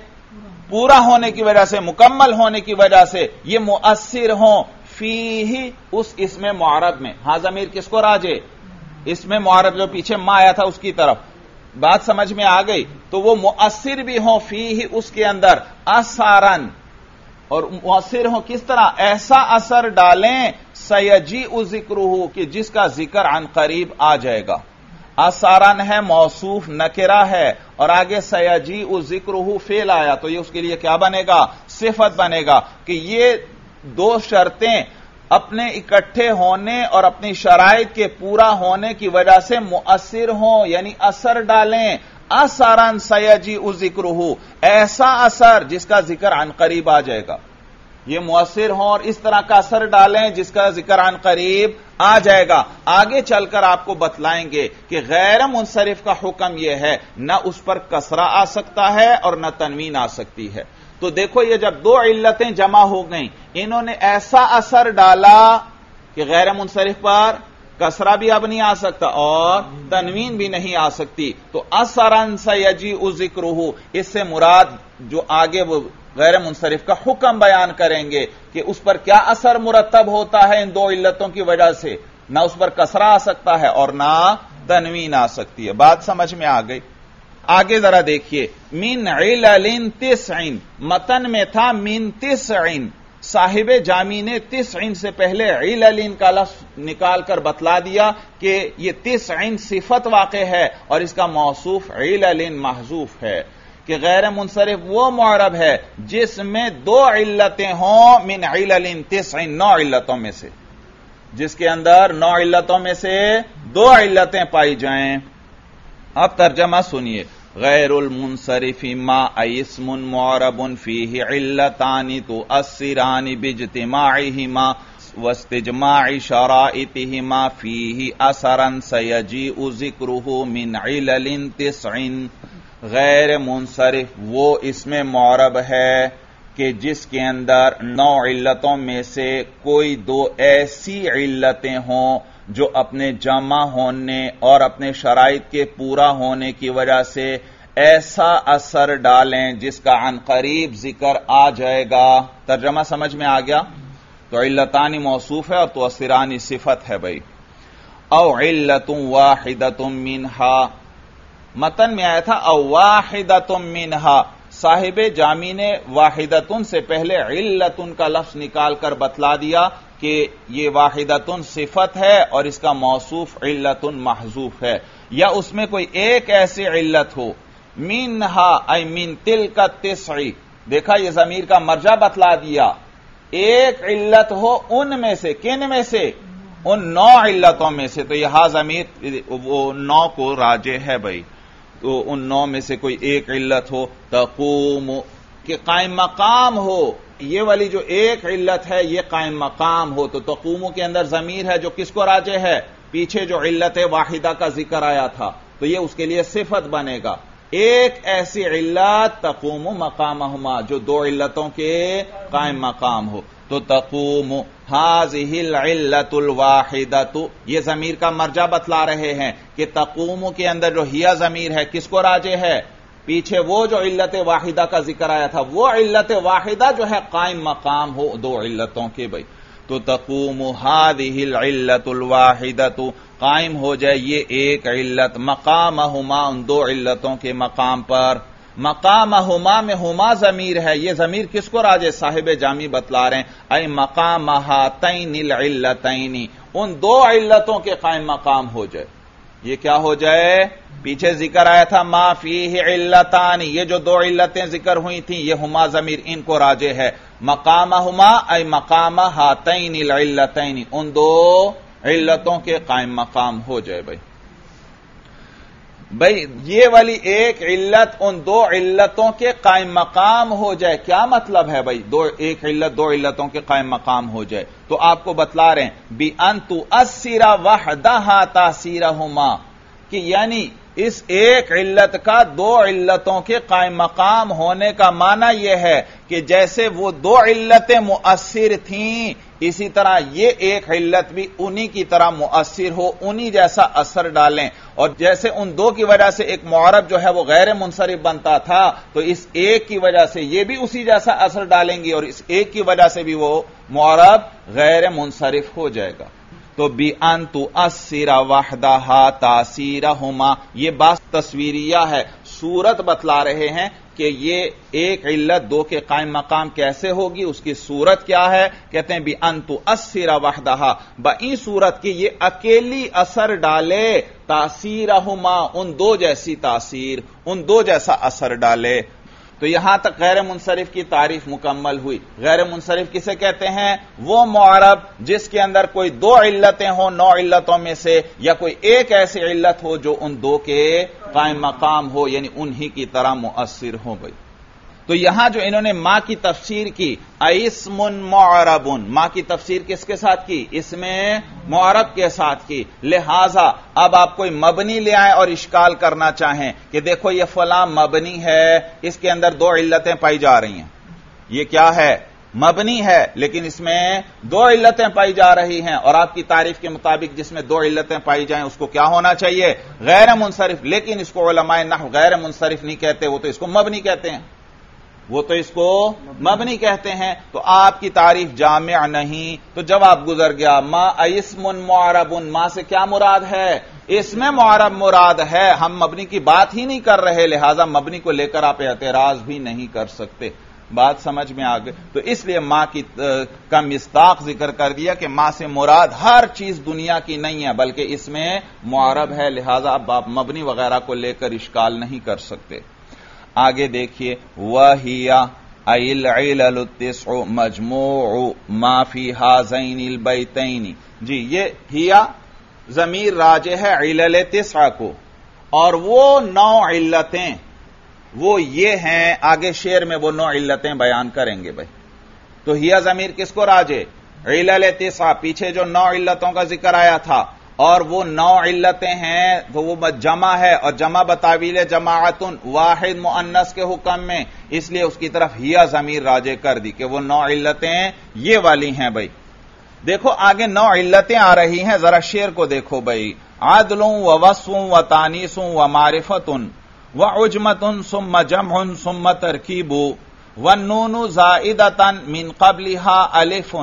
پورا ہونے کی وجہ سے مکمل ہونے کی وجہ سے یہ مؤثر ہوں فیہ اس اسم معرب میں. ہاں ضمیر کس کو راجع؟ اسم معرب جو پیچھے ما آیا تھا اس کی طرف. بات سمجھ میں آ گئی؟ تو وہ مؤثر بھی ہوں فیہ اس کے اندر اثرن اور مؤثر ہوں کس طرح؟ ایسا اثر ڈالیں سیجیء ذکرہ کہ جس کا ذکر عن قریب آ جائے گا. اثرن ہے موصوف نکرہ ہے اور آگے سیجیء ذکرہ فعل آیا تو یہ اس کے لیے کیا بنے گا؟ صفت بنے گا کہ یہ دو شرطیں اپنے اکٹھے ہونے اور اپنی شرائط کے پورا ہونے کی وجہ سے مؤثر ہوں یعنی اثر ڈالیں. اثرن سیجیء ذکرہ ایسا اثر جس کا ذکر عن قریب آ جائے گا. یہ مؤثر ہوں اور اس طرح کا اثر ڈالیں جس کا ذکر عن قریب آ جائے گا. آگے چل کر آپ کو بتلائیں گے کہ غیر منصرف کا حکم یہ ہے نہ اس پر کسرہ آ سکتا ہے اور نہ تنوین آ سکتی ہے. تو دیکھو یہ جب دو علتیں جمع ہو گئیں انہوں نے ایسا اثر ڈالا کہ غیر منصرف پر کسرہ بھی اب نہیں آ سکتا اور تنوین بھی نہیں آ سکتی. تو اثرن سیجیء ذکرہ اس سے مراد جو آگے وہ غیر منصرف کا حکم بیان کریں گے کہ اس پر کیا اثر مرتب ہوتا ہے ان دو علتوں کی وجہ سے. نہ اس پر کسرہ آ سکتا ہے اور نہ تنوین آ سکتی ہے. بات سمجھ میں آ گئی؟ آگے ذرا دیکھیے. من علل تسع متن میں تھا من تسع. صاحب جامی نے تسع سے پہلے علل کا لفظ نکال کر بتلا دیا کہ یہ تسع صفت واقع ہے اور اس کا موصوف علل محذوف ہے کہ غیر منصرف وہ معرب ہے جس میں دو علتیں ہوں. من علل تسع 9 علتوں میں سے جس کے اندر 9 علتوں میں سے 2 علتیں پائی جائیں. اب ترجمہ سنیے. غیر المنصرف ما اسم معرب فیہ علتان تؤثران باجتماعہما واستجماع شرائطہما فیہ اثرا سیجیء ذکرہ من علل تسع. غیر منصرف وہ اسم معرب ہے کہ جس کے اندر 9 علتوں میں سے کوئی 2 ایسی علتیں ہوں جو اپنے جمع ہونے اور اپنے شرائط کے پورا ہونے کی وجہ سے ایسا اثر ڈالیں جس کا عن قریب ذکر آ جائے گا. ترجمہ سمجھ میں آ گیا؟ تو علتانی موصوف ہے اور تؤثرانی صفت ہے بھائی. او علت واحدۃ منہا متن میں آیا تھا او واحدۃ منہا. صاحب جامی نے واحدۃ سے پہلے علت کا لفظ نکال کر بتلا دیا کہ یہ واحدۃ صفت ہے اور اس کا موصوف علت محذوف ہے یا اس میں کوئی ایک ایسی علت ہو. منہا ای من تلک التسع. دیکھا یہ ضمیر کا مرجع بتلا دیا. ایک علت ہو ان میں سے. کن میں سے؟ ان 9 علتوں میں سے. تو یہاں ضمیر وہ 9 کو راجع ہے بھائی. تو ان 9 میں سے کوئی ایک علت ہو. تقوم کہ قائم مقام ہو. یہ والی جو ایک علت ہے یہ قائم مقام ہو. تو تقوم کے اندر ضمیر ہے جو کس کو راجع ہے؟ پیچھے جو علت واحدہ کا ذکر آیا تھا تو یہ اس کے لیے صفت بنے گا. ایک ایسی علت تقوم مقامہما جو 2 علتوں کے قائم مقام ہو. تو تقوم هذه العلت الواحدۃ. یہ ضمیر کا مرجع بتلا رہے ہیں کہ تقوم کے اندر جو ہیا ضمیر ہے کس کو راجع ہے؟ پیچھے وہ جو علت واحدہ کا ذکر آیا تھا وہ علت واحدہ جو ہے قائم مقام ہو دو علتوں کے بھائی، تو تقوم هذه العلت الواحدۃ، قائم ہو جائے یہ ایک علت مقامہما، ان دو علتوں کے مقام پر۔ مقامہما میں ہما ضمیر ہے، یہ ضمیر کس کو راجع؟ صاحب جامی بتلا رہے ہیں اے مقام ہاتین العلتین، ان دو علتوں کے قائم مقام ہو جائے۔ یہ کیا ہو جائے؟ پیچھے ذکر آیا تھا ما فیہ علتان، یہ جو دو علتیں ذکر ہوئی تھیں یہ ہما ضمیر ان کو راجع ہے۔ مقامہما اے مقام ہاتین العلتین، ان دو علتوں کے قائم مقام ہو جائے بھائی یہ والی ایک علت ان دو علتوں کے قائم مقام ہو جائے۔ کیا مطلب ہے بھائی ایک علت دو علتوں کے قائم مقام ہو جائے؟ تو آپ کو بتلا رہے ہیں بِأَن تُؤَثِّرَ وَحْدَهَا تَأْثِيرَهُمَا، کہ یعنی اس ایک علت کا دو علتوں کے قائم مقام ہونے کا معنی یہ ہے کہ جیسے وہ دو علتیں مؤثر تھیں اسی طرح یہ ایک علت بھی انہی کی طرح مؤثر ہو، انہی جیسا اثر ڈالیں، اور جیسے ان دو کی وجہ سے ایک معرب جو ہے وہ غیر منصرف بنتا تھا تو اس ایک کی وجہ سے یہ بھی اسی جیسا اثر ڈالیں گی اور اس ایک کی وجہ سے بھی وہ معرب غیر منصرف ہو جائے گا۔ تو بِأَن تُؤَثِّرَ وَحْدَهَا تَأْثِيرَهُمَا، یہ بات تصویریہ ہے، صورت بتلا رہے ہیں کہ یہ ایک علت دو کے قائم مقام کیسے ہوگی، اس کی صورت کیا ہے؟ کہتے ہیں بِأَن تُؤَثِّرَ وَحْدَهَا، بئی صورت کی یہ اکیلی اثر ڈالے تَأْثِيرَهُمَا، ان دو جیسی تاثیر، ان دو جیسا اثر ڈالے۔ تو یہاں تک غیر منصرف کی تعریف مکمل ہوئی۔ غیر منصرف کسے کہتے ہیں؟ وہ معرب جس کے اندر کوئی دو علتیں ہوں نو علتوں میں سے، یا کوئی ایک ایسی علت ہو جو ان دو کے قائم مقام ہو، یعنی انہی کی طرح مؤثر ہو گئی۔ تو یہاں جو انہوں نے ماں کی تفسیر کی اسم معرب، ماں کی تفسیر کس کے ساتھ کی؟ اس میں معرب کے ساتھ کی، لہذا اب آپ کوئی مبنی لے آئیں اور اشکال کرنا چاہیں کہ دیکھو یہ فلاں مبنی ہے، اس کے اندر دو علتیں پائی جا رہی ہیں، یہ کیا ہے؟ مبنی ہے، لیکن اس میں دو علتیں پائی جا رہی ہیں، اور آپ کی تعریف کے مطابق جس میں دو علتیں پائی جائیں اس کو کیا ہونا چاہیے؟ غیر منصرف، لیکن اس کو علماء نحو غیر منصرف نہیں کہتے، وہ تو اس کو مبنی کہتے ہیں، وہ تو اس کو مبنی کہتے ہیں۔ تو آپ کی تعریف جامع نہیں، تو جواب گزر گیا ما اسم معرب، ما سے کیا مراد ہے؟ اس میں معرب مراد ہے، ہم مبنی کی بات ہی نہیں کر رہے، لہذا مبنی کو لے کر آپ اعتراض بھی نہیں کر سکتے۔ بات سمجھ میں آ گئی؟ تو اس لیے ماں کی کا مصداق ذکر کر دیا کہ ماں سے مراد ہر چیز دنیا کی نہیں ہے بلکہ اس میں معرب ہے، لہذا اب آپ مبنی وغیرہ کو لے کر اشکال نہیں کر سکتے۔ آگے دیکھیے وَهِيَ أَيِ الْعِلَلُ التِّسْعُ مَجْمُوعُ مَا فِي هَذَيْنِ الْبَيْتَيْنِ، جی یہ ہیا ضمیر راجع ہے علل تسعہ کو، اور وہ نو علتیں وہ یہ ہیں، آگے شعر میں وہ نو علتیں بیان کریں گے بھائی۔ تو ہیا ضمیر کس کو راجع؟ علل تسعہ، پیچھے جو نو علتوں کا ذکر آیا تھا، اور وہ نو علتیں ہیں تو وہ جمع ہے، اور جمع بتاویل جماعت واحد مؤنث کے حکم میں، اس لیے اس کی طرف ہیا ضمیر راجع کر دی کہ وہ نو علتیں یہ والی ہیں بھائی۔ دیکھو آگے نو علتیں آ رہی ہیں، ذرا شعر کو دیکھو بھائی، عدل و وصف و تانیث و معرفت و عجمت ثم جمع ثم ترکیب والنون زائدۃ من قبلها الف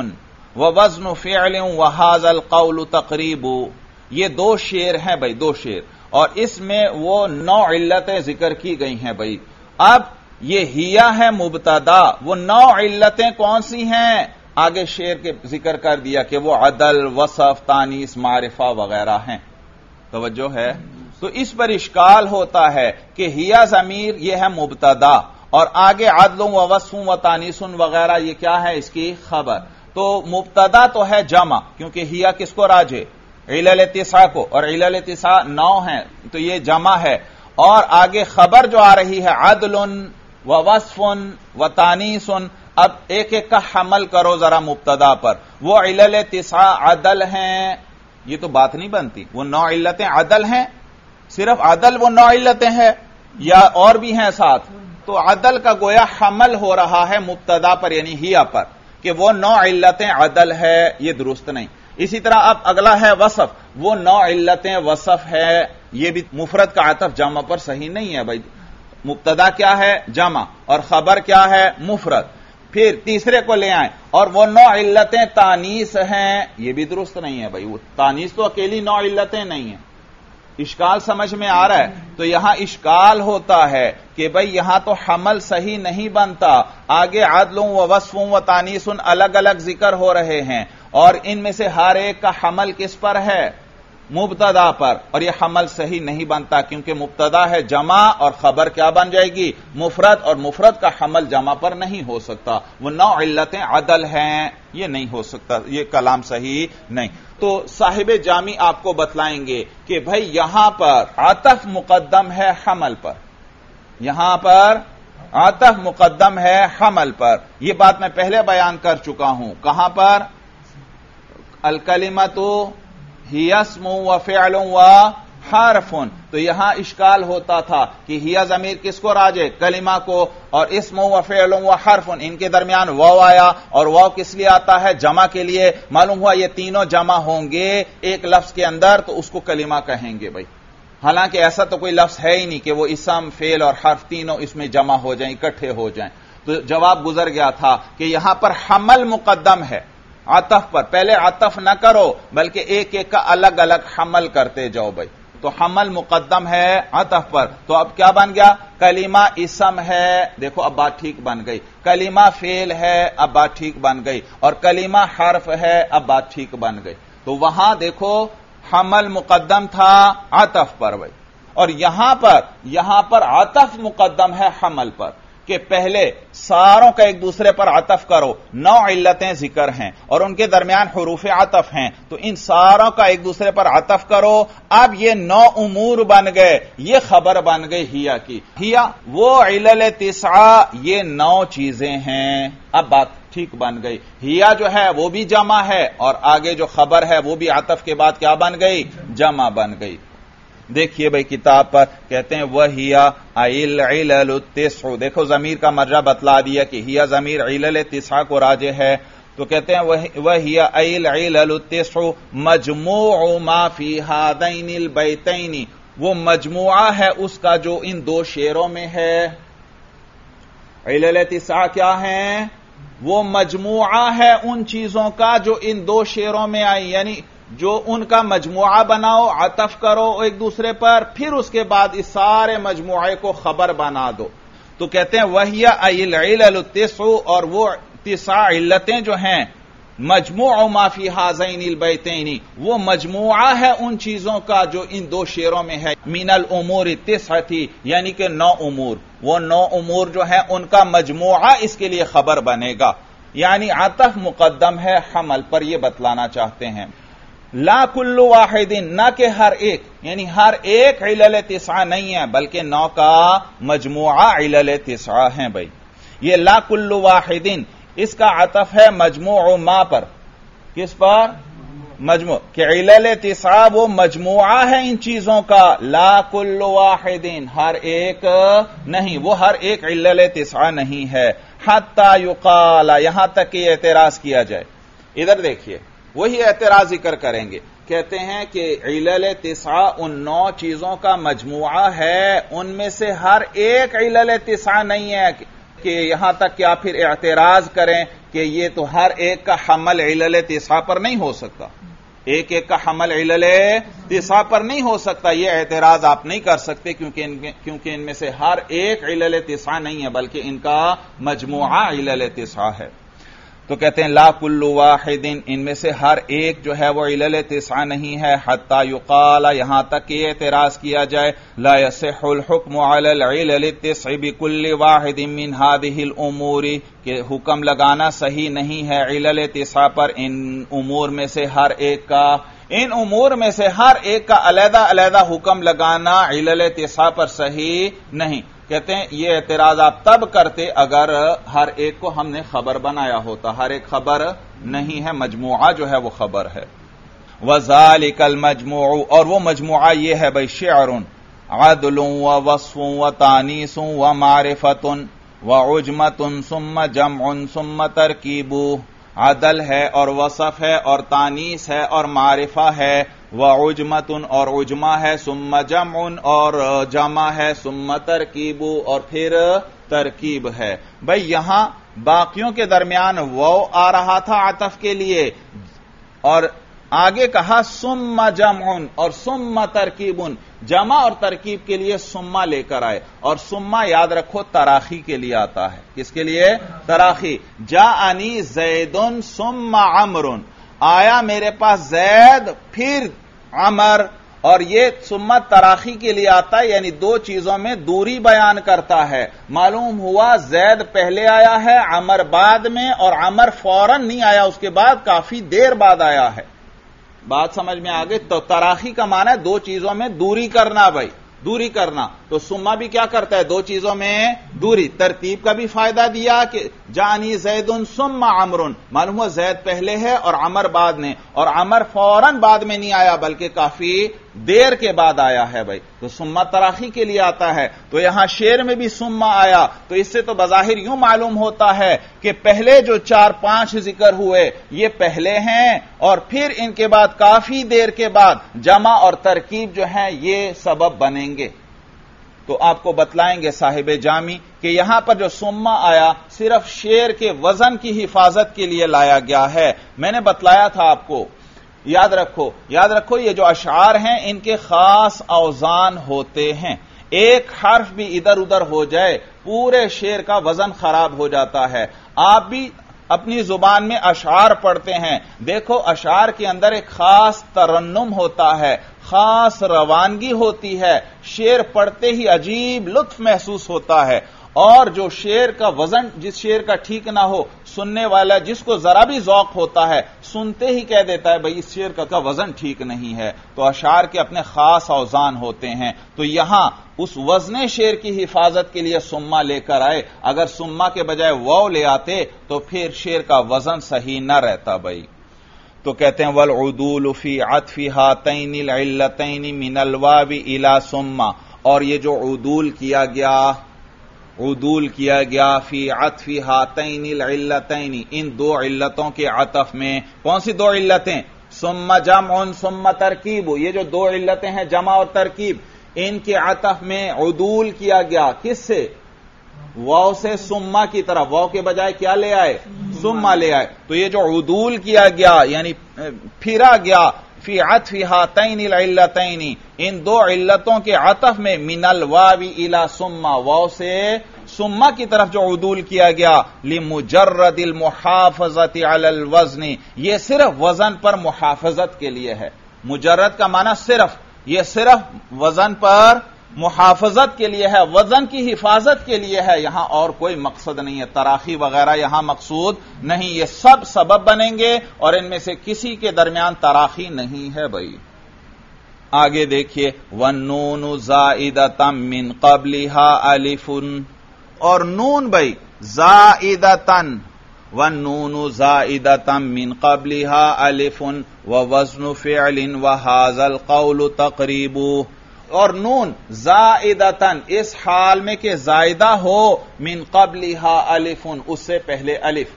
ووزن فعل وهذا القول تقریب، یہ دو شعر ہیں بھائی، دو شعر، اور اس میں وہ نو علتیں ذکر کی گئی ہیں بھائی۔ اب یہ ہیا ہے مبتدا، وہ نو علتیں کون سی ہیں؟ آگے شعر کے ذکر کر دیا کہ وہ عدل، وصف، تانیث، معرفہ وغیرہ ہیں۔ توجہ ہے؟ تو اس پر اشکال ہوتا ہے کہ ہیا ضمیر یہ ہے مبتدا، اور آگے عدل و وصف و تانیث وغیرہ یہ کیا ہے؟ اس کی خبر۔ تو مبتدا تو ہے جمع، کیونکہ ہیا کس کو راجع؟ علل تسعہ کو، اور علل تسعہ نو ہیں تو یہ جمع ہے، اور آگے خبر جو آ رہی ہے عدل و وصف و تانیث، اب ایک ایک کا حمل کرو ذرا مبتدا پر۔ وہ علل تسعہ عدل ہیں، یہ تو بات نہیں بنتی، وہ نو علتیں عدل ہیں، صرف عدل وہ نو علتیں ہیں یا اور بھی ہیں ساتھ؟ تو عدل کا گویا حمل ہو رہا ہے مبتدا پر یعنی ہیا پر کہ وہ نو علتیں عدل ہے، یہ درست نہیں۔ اسی طرح اب اگلا ہے وصف، وہ نو علتیں وصف ہے، یہ بھی مفرد کا عطف جمع پر صحیح نہیں ہے بھائی، مبتدا کیا ہے؟ جمع، اور خبر کیا ہے؟ مفرد. پھر تیسرے کو لے آئیں اور وہ 9 علتیں تانیث ہیں. یہ بھی درست نہیں ہے بھائی، وہ تانیث تو اکیلی 9 علتیں نہیں ہیں. اشکال سمجھ میں آ رہا ہے؟ تو یہاں اشکال ہوتا ہے کہ بھئی یہاں تو حمل صحیح نہیں بنتا، آگے عدل و وصف و تانیث الگ الگ ذکر ہو رہے ہیں، اور ان میں سے ہر ایک کا حمل کس پر ہے؟ مبتدا پر، اور یہ حمل صحیح نہیں بنتا کیونکہ مبتدا ہے جمع اور خبر کیا بن جائے گی؟ مفرد، اور مفرد کا حمل جمع پر نہیں ہو سکتا. وہ 9 علتیں عدل ہیں، یہ نہیں ہو سکتا، یہ کلام صحیح نہیں. تو صاحب جامی آپ کو بتلائیں گے کہ بھائی یہاں پر عطف مقدم ہے حمل پر، یہاں پر عطف مقدم ہے حمل پر. یہ بات میں پہلے بیان کر چکا ہوں. کہاں پر؟ الکلمۃ ہی اسم و فعل و حرف. تو یہاں اشکال ہوتا تھا کہ ہی ضمیر کس کو راجع؟ کلمہ کو، اور اسم و فعل و حرف ان کے درمیان واو آیا، اور واو کس لیے آتا ہے؟ جمع کے لیے. معلوم ہوا یہ تینوں جمع ہوں گے ایک لفظ کے اندر تو اس کو کلمہ کہیں گے بھائی. حالانکہ ایسا تو کوئی لفظ ہے ہی نہیں کہ وہ اسم، فعل اور حرف تینوں اس میں جمع ہو جائیں، اکٹھے ہو جائیں. تو جواب گزر گیا تھا کہ یہاں پر حمل مقدم ہے عطف پر. پہلے عطف نہ کرو بلکہ ایک ایک کا الگ الگ حمل کرتے جاؤ بھائی. تو حمل مقدم ہے عطف پر. تو اب کیا بن گیا؟ کلمہ اسم ہے، دیکھو اب بات ٹھیک بن گئی. کلمہ فعل ہے، اب بات ٹھیک بن گئی. اور کلمہ حرف ہے، اب بات ٹھیک بن گئی. تو وہاں دیکھو حمل مقدم تھا عطف پر بھائی، اور یہاں پر عطف مقدم ہے حمل پر، کہ پہلے ساروں کا ایک دوسرے پر عطف کرو. 9 علتیں ذکر ہیں اور ان کے درمیان حروف عطف ہیں، تو ان ساروں کا ایک دوسرے پر عطف کرو. اب یہ 9 امور بن گئے، یہ خبر بن گئی ہیا کی. ہیا وہ علل 9، یہ 9 چیزیں ہیں. اب بات ٹھیک بن گئی. ہیا جو ہے وہ بھی جمع ہے، اور آگے جو خبر ہے وہ بھی عطف کے بعد کیا بن گئی؟ جمع بن گئی. دیکھیے بھائی کتاب پر کہتے ہیں وَهِيَ الْعِلَلُ التِّسْعُ. دیکھو ضمیر کا مرجع بتلا دیا کہ ہیا ضمیر علل 9 کو راجع ہے. تو کہتے ہیں وَهِيَ الْعِلَلُ التِّسْعُ مَجْمُوعُ مَا فِي هَذَيْنِ الْبَيْتَيْنِ. وہ مجموعہ ہے اس کا جو ان 2 شعروں میں ہے. علل 9 کیا ہیں؟ وہ مجموعہ ہے ان چیزوں کا جو ان 2 شعروں میں آئی، یعنی جو ان کا مجموعہ بناؤ، عطف کرو ایک دوسرے پر، پھر اس کے بعد اس سارے مجموعے کو خبر بنا دو. تو کہتے ہیں وَهِيَ الْعِلَلُ التِّسْعُ، اور وہ 9 علتیں جو ہیں مجموع ما فی هذین البیتین، وہ مجموعہ ہے ان چیزوں کا جو ان 2 شعروں میں ہے. من الامور التسعۃ، یعنی کہ 9 امور. وہ 9 امور جو ہیں ان کا مجموعہ اس کے لیے خبر بنے گا. یعنی عطف مقدم ہے حمل پر، یہ بتلانا چاہتے ہیں. لا کل واحد، نہ کہ ہر ایک، یعنی ہر ایک علل 9 نہیں ہے بلکہ 9 کا مجموعہ علل 9 ہیں بھائی. یہ لا کل واحد اس کا عطف ہے مجموع ما پر. کس پر؟ مجموع، کہ علل 9 وہ مجموعہ ہے ان چیزوں کا. لا کل واحد، ہر ایک نہیں، وہ ہر ایک علل 9 نہیں ہے. حتی یقال، یہاں تک کہ اعتراض کیا جائے. ادھر دیکھیے وہی اعتراض ذکر کریں گے. کہتے ہیں کہ علل 9 ان 9 چیزوں کا مجموعہ ہے، ان میں سے ہر ایک علل 9 نہیں ہے. کہ یہاں تک کہ آپ پھر اعتراض کریں کہ یہ تو ہر ایک کا حمل علل 9 پر نہیں ہو سکتا، ایک ایک کا حمل علل 9 پر نہیں ہو سکتا. یہ اعتراض آپ نہیں کر سکتے کیونکہ ان میں سے ہر ایک علل 9 نہیں ہے بلکہ ان کا مجموعہ علل 9 ہے. تو کہتے ہیں لا کل واحد، ان میں سے ہر ایک جو ہے وہ علل 9 نہیں ہے. حتی یقال، یہاں تک کہ اعتراض کیا جائے لا یصح الحکم علی العلل 9 بکل واحد من هذه الامور، کہ حکم لگانا صحیح نہیں ہے علل 9 پر ان امور میں سے ہر ایک کا. ان امور میں سے ہر ایک کا علیحدہ علیحدہ حکم لگانا علل 9 پر صحیح نہیں. کہتے ہیں یہ اعتراض آپ تب کرتے اگر ہر ایک کو ہم نے خبر بنایا ہوتا. ہر ایک خبر نہیں ہے، مجموعہ جو ہے وہ خبر ہے. وَذَلِكَ الْمَجْمُوعُ، اور وہ مجموعہ یہ ہے بھائی شعر عدل ووصف وتانیث ومعرفۃ وعجمۃ ثم جمع ثم ترکیب. عدل ہے اور وصف ہے اور تانیث ہے اور معرفہ ہے، وعجمتن اور عجمہ ہے، ثم جمع اور جمع ہے، ثم ترکیب اور پھر ترکیب ہے۔ بھئی یہاں باقیوں کے درمیان واو آ رہا تھا عطف کے لیے، اور آگے کہا ثم جمع اور ثم ترکیب، جمع اور ترکیب کے لیے ثم لے کر آئے، اور ثم یاد رکھو تراخی کے لیے آتا ہے۔ کس کے لیے؟ تراخی۔ جاءنی زید ثم عمر، آیا میرے پاس زید پھر عمر، اور یہ ثم تراخی کے لیے آتا ہے، یعنی دو چیزوں میں دوری بیان کرتا ہے۔ معلوم ہوا زید پہلے آیا ہے، عمر بعد میں، اور عمر فوراً نہیں آیا، اس کے بعد کافی دیر بعد آیا ہے۔ بات سمجھ میں آگے؟ تو تراخی کا معنی ہے دو چیزوں میں دوری کرنا، بھائی دوری کرنا۔ تو ثم بھی کیا کرتا ہے؟ دو چیزوں میں دوری۔ ترتیب کا بھی فائدہ دیا کہ جانی زید ثم عمر، معلوم ہوا زید پہلے ہے اور عمر بعد میں، اور عمر فوراً بعد میں نہیں آیا بلکہ کافی دیر کے بعد آیا ہے۔ بھائی تو ثم تراخی کے لیے آتا ہے، تو یہاں شعر میں بھی ثم آیا، تو اس سے تو بظاہر یوں معلوم ہوتا ہے کہ پہلے جو 4-5 ذکر ہوئے یہ پہلے ہیں، اور پھر ان کے بعد کافی دیر کے بعد جمع اور ترکیب جو ہیں یہ سبب بنیں گے۔ تو آپ کو بتلائیں گے صاحب جامی کہ یہاں پر جو ثم آیا صرف شعر کے وزن کی حفاظت کے لیے لایا گیا ہے۔ میں نے بتلایا تھا آپ کو، یاد رکھو یہ جو اشعار ہیں ان کے خاص اوزان ہوتے ہیں، ایک حرف بھی ادھر ادھر ہو جائے پورے شعر کا وزن خراب ہو جاتا ہے۔ آپ بھی اپنی زبان میں اشعار پڑھتے ہیں، دیکھو اشعار کے اندر ایک خاص ترنم ہوتا ہے، خاص روانگی ہوتی ہے، شعر پڑھتے ہی عجیب لطف محسوس ہوتا ہے، اور جو شعر کا وزن جس شعر کا ٹھیک نہ ہو، سننے والا جس کو ذرا بھی ذوق ہوتا ہے سنتے ہی کہہ دیتا ہے بھئی اس شعر کا وزن ٹھیک نہیں ہے۔ تو اشعار کے اپنے خاص اوزان ہوتے ہیں، تو یہاں اس وزن شعر کی حفاظت کے لیے ثم لے کر آئے، اگر ثم کے بجائے واو لے آتے تو پھر شعر کا وزن صحیح نہ رہتا۔ بھئی تو کہتے ہیں والعدول فی عطف ہاتین العلتین من الواو الی ثم، اور یہ جو عدول کیا گیا فی عطف ہاتین العلتین، ان دو علتوں کے عطف میں، کون سی دو علتیں؟ ثم جمع ثم ترکیب، یہ جو دو علتیں ہیں جمع اور ترکیب، ان کے عطف میں عدول کیا گیا، کس سے؟ واو سے ثم کی طرف، واو کے بجائے کیا لے آئے؟ ثم لے آئے۔ تو یہ جو عدول کیا گیا یعنی پھرا گیا فی عطف ہاتین العلتین، ان دو علتوں کے عطف میں من الواو الی ثم، واو سے ثم کی طرف جو عدول کیا گیا، لمجرد المحافظت علی الوزن، یہ صرف وزن پر محافظت کے لیے ہے۔ مجرد کا معنی صرف، یہ صرف وزن پر محافظت کے لیے ہے، وزن کی حفاظت کے لیے ہے، یہاں اور کوئی مقصد نہیں ہے، تراخی وغیرہ یہاں مقصود نہیں، یہ سب سبب بنیں گے اور ان میں سے کسی کے درمیان تراخی نہیں ہے۔ بھائی آگے دیکھیے والنون زائدۃ من قبلها الف، اور نون بھائی زائدۃ، والنون زائدۃ من قبلها الف ووزن فعل وهذا القول تقریب، اور نون زائدتن اس حال میں کہ زائدہ ہو من قبلها الف، اس سے پہلے الف۔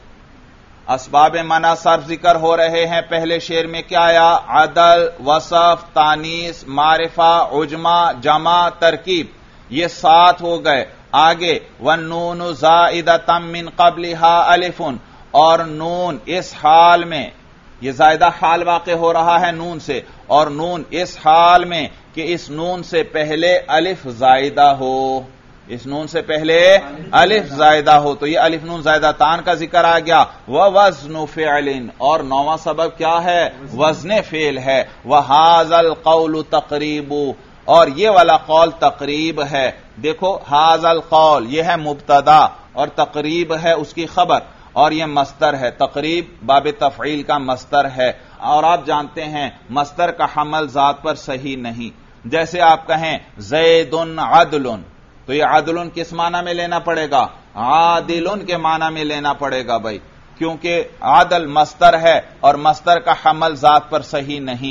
اسباب منع صرف ذکر ہو رہے ہیں، پہلے شعر میں کیا آیا؟ عدل، وصف، تانیث، معرفہ، عجمہ، جمع، ترکیب، یہ 7 ہو گئے۔ آگے والنون زائدتن من قبلها الف، اور نون اس حال میں، یہ زائدہ حال واقع ہو رہا ہے نون سے، اور نون اس حال میں کہ اس نون سے پہلے الف زائدہ ہو، اس نون سے پہلے الف زائدہ ہو، تو یہ الف نون زائدہ تان کا ذکر آ گیا۔ ووزن فعل، اور 9واں سبب کیا ہے؟ وزن فعل ہے۔ وہذا القول تقریب، اور یہ والا قول تقریب ہے۔ دیکھو ھذا القول یہ ہے مبتدا اور تقریب ہے اس کی خبر، اور یہ مصدر ہے، تقریب باب تفعیل کا مصدر ہے، اور آپ جانتے ہیں مصدر کا حمل ذات پر صحیح نہیں۔ جیسے آپ کہیں زید عدل، تو یہ عدل کس معنی میں لینا پڑے گا؟ عادل کے معنی میں لینا پڑے گا بھائی، کیونکہ عدل مصدر ہے اور مصدر کا حمل ذات پر صحیح نہیں۔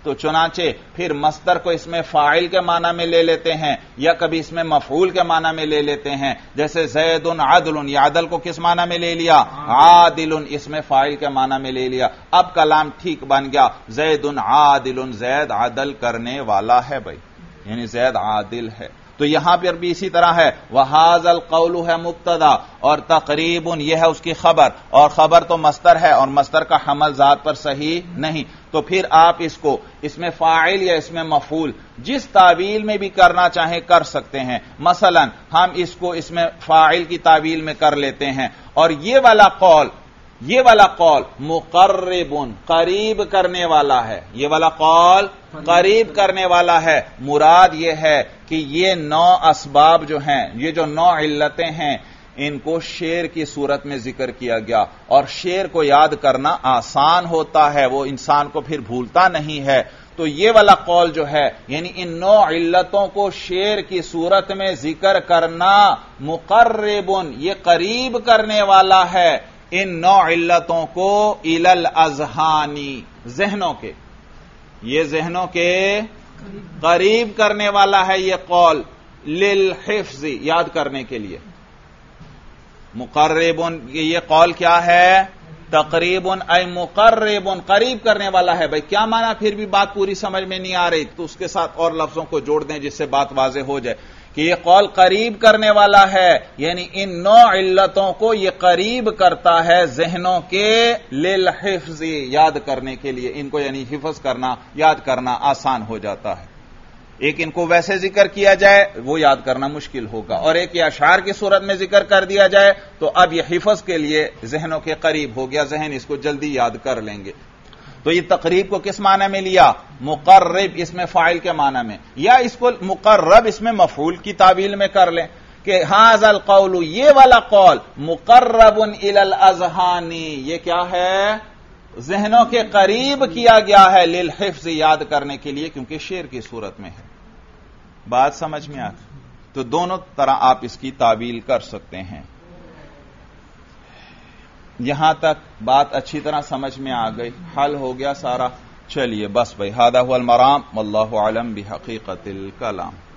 تو چنانچہ پھر مصدر کو اس میں فاعل کے معنی میں لے لیتے ہیں یا کبھی اس میں مفعول کے معنی میں لے لیتے ہیں. جیسے زید عدل، یہ عدل کو کس معنی میں لے لیا؟ عادل، اس میں فاعل کے معنی میں لے لیا. اب کلام ٹھیک بن گیا. زید عادل، زید عدل کرنے والا ہے بھائی، یعنی زید عادل ہے. تو یہاں پر بھی اسی طرح ہے. وَهَذَا الْقَوْلُ ہے مبتدا اور تقریب یہ ہے اس کی خبر، اور خبر تو مصدر ہے اور مصدر کا حمل ذات پر صحیح نہیں. تو پھر آپ اس کو اس میں فاعل یا اس میں مفعول جس تعویل میں بھی کرنا چاہیں کر سکتے ہیں. مثلا ہم اس کو اس میں فاعل کی تعویل میں کر لیتے ہیں، اور یہ والا قول مقرب، قریب کرنے والا ہے. یہ والا قول قریب کرنے والا ہے. مراد یہ ہے کہ یہ 9 اسباب جو ہیں، یہ جو 9 علتیں ہیں، ان کو شعر کی صورت میں ذکر کیا گیا، اور شعر کو یاد کرنا آسان ہوتا ہے، وہ انسان کو پھر بھولتا نہیں ہے. تو یہ والا قول جو ہے، یعنی ان 9 علتوں کو شعر کی صورت میں ذکر کرنا مقرب، یہ قریب کرنے والا ہے ان 9 علتوں کو الی الاذہانی، ذہنوں کے، یہ ذہنوں کے قریب کرنے والا ہے یہ قول، للحفظ، یاد کرنے کے لیے. مقرب، یہ قول کیا ہے؟ تقریب ای مقرب، قریب کرنے والا ہے. بھائی کیا معنی؟ پھر بھی بات پوری سمجھ میں نہیں آ رہی تو اس کے ساتھ اور لفظوں کو جوڑ دیں جس سے بات واضح ہو جائے کہ یہ قول قریب کرنے والا ہے، یعنی ان 9 علتوں کو یہ قریب کرتا ہے ذہنوں کے، للحفظ، یاد کرنے کے لیے. ان کو یعنی حفظ کرنا، یاد کرنا آسان ہو جاتا ہے. ایک ان کو ویسے ذکر کیا جائے وہ یاد کرنا مشکل ہوگا، اور ایک یہ اشعار کی صورت میں ذکر کر دیا جائے تو اب یہ حفظ کے لیے ذہنوں کے قریب ہو گیا، ذہن اس کو جلدی یاد کر لیں گے. تو یہ تقریب کو کس معنی میں لیا؟ مقرب، اس میں فاعل کے معنی میں، یا اس کو مقرب اس میں مفعول کی تعویل میں کر لیں کہ ھذا القول، یہ والا قول مقرب الی الاذہان، یہ کیا ہے؟ ذہنوں کے قریب کیا گیا ہے، للحفظ، یاد کرنے کے لیے، کیونکہ شعر کی صورت میں ہے. بات سمجھ میں آ تو دونوں طرح آپ اس کی تعویل کر سکتے ہیں. یہاں تک بات اچھی طرح سمجھ میں آ گئی، حل ہو گیا سارا. چلیے بس بھائی، ھذا ھو المرام واللہ اعلم بحقیقت الکلام.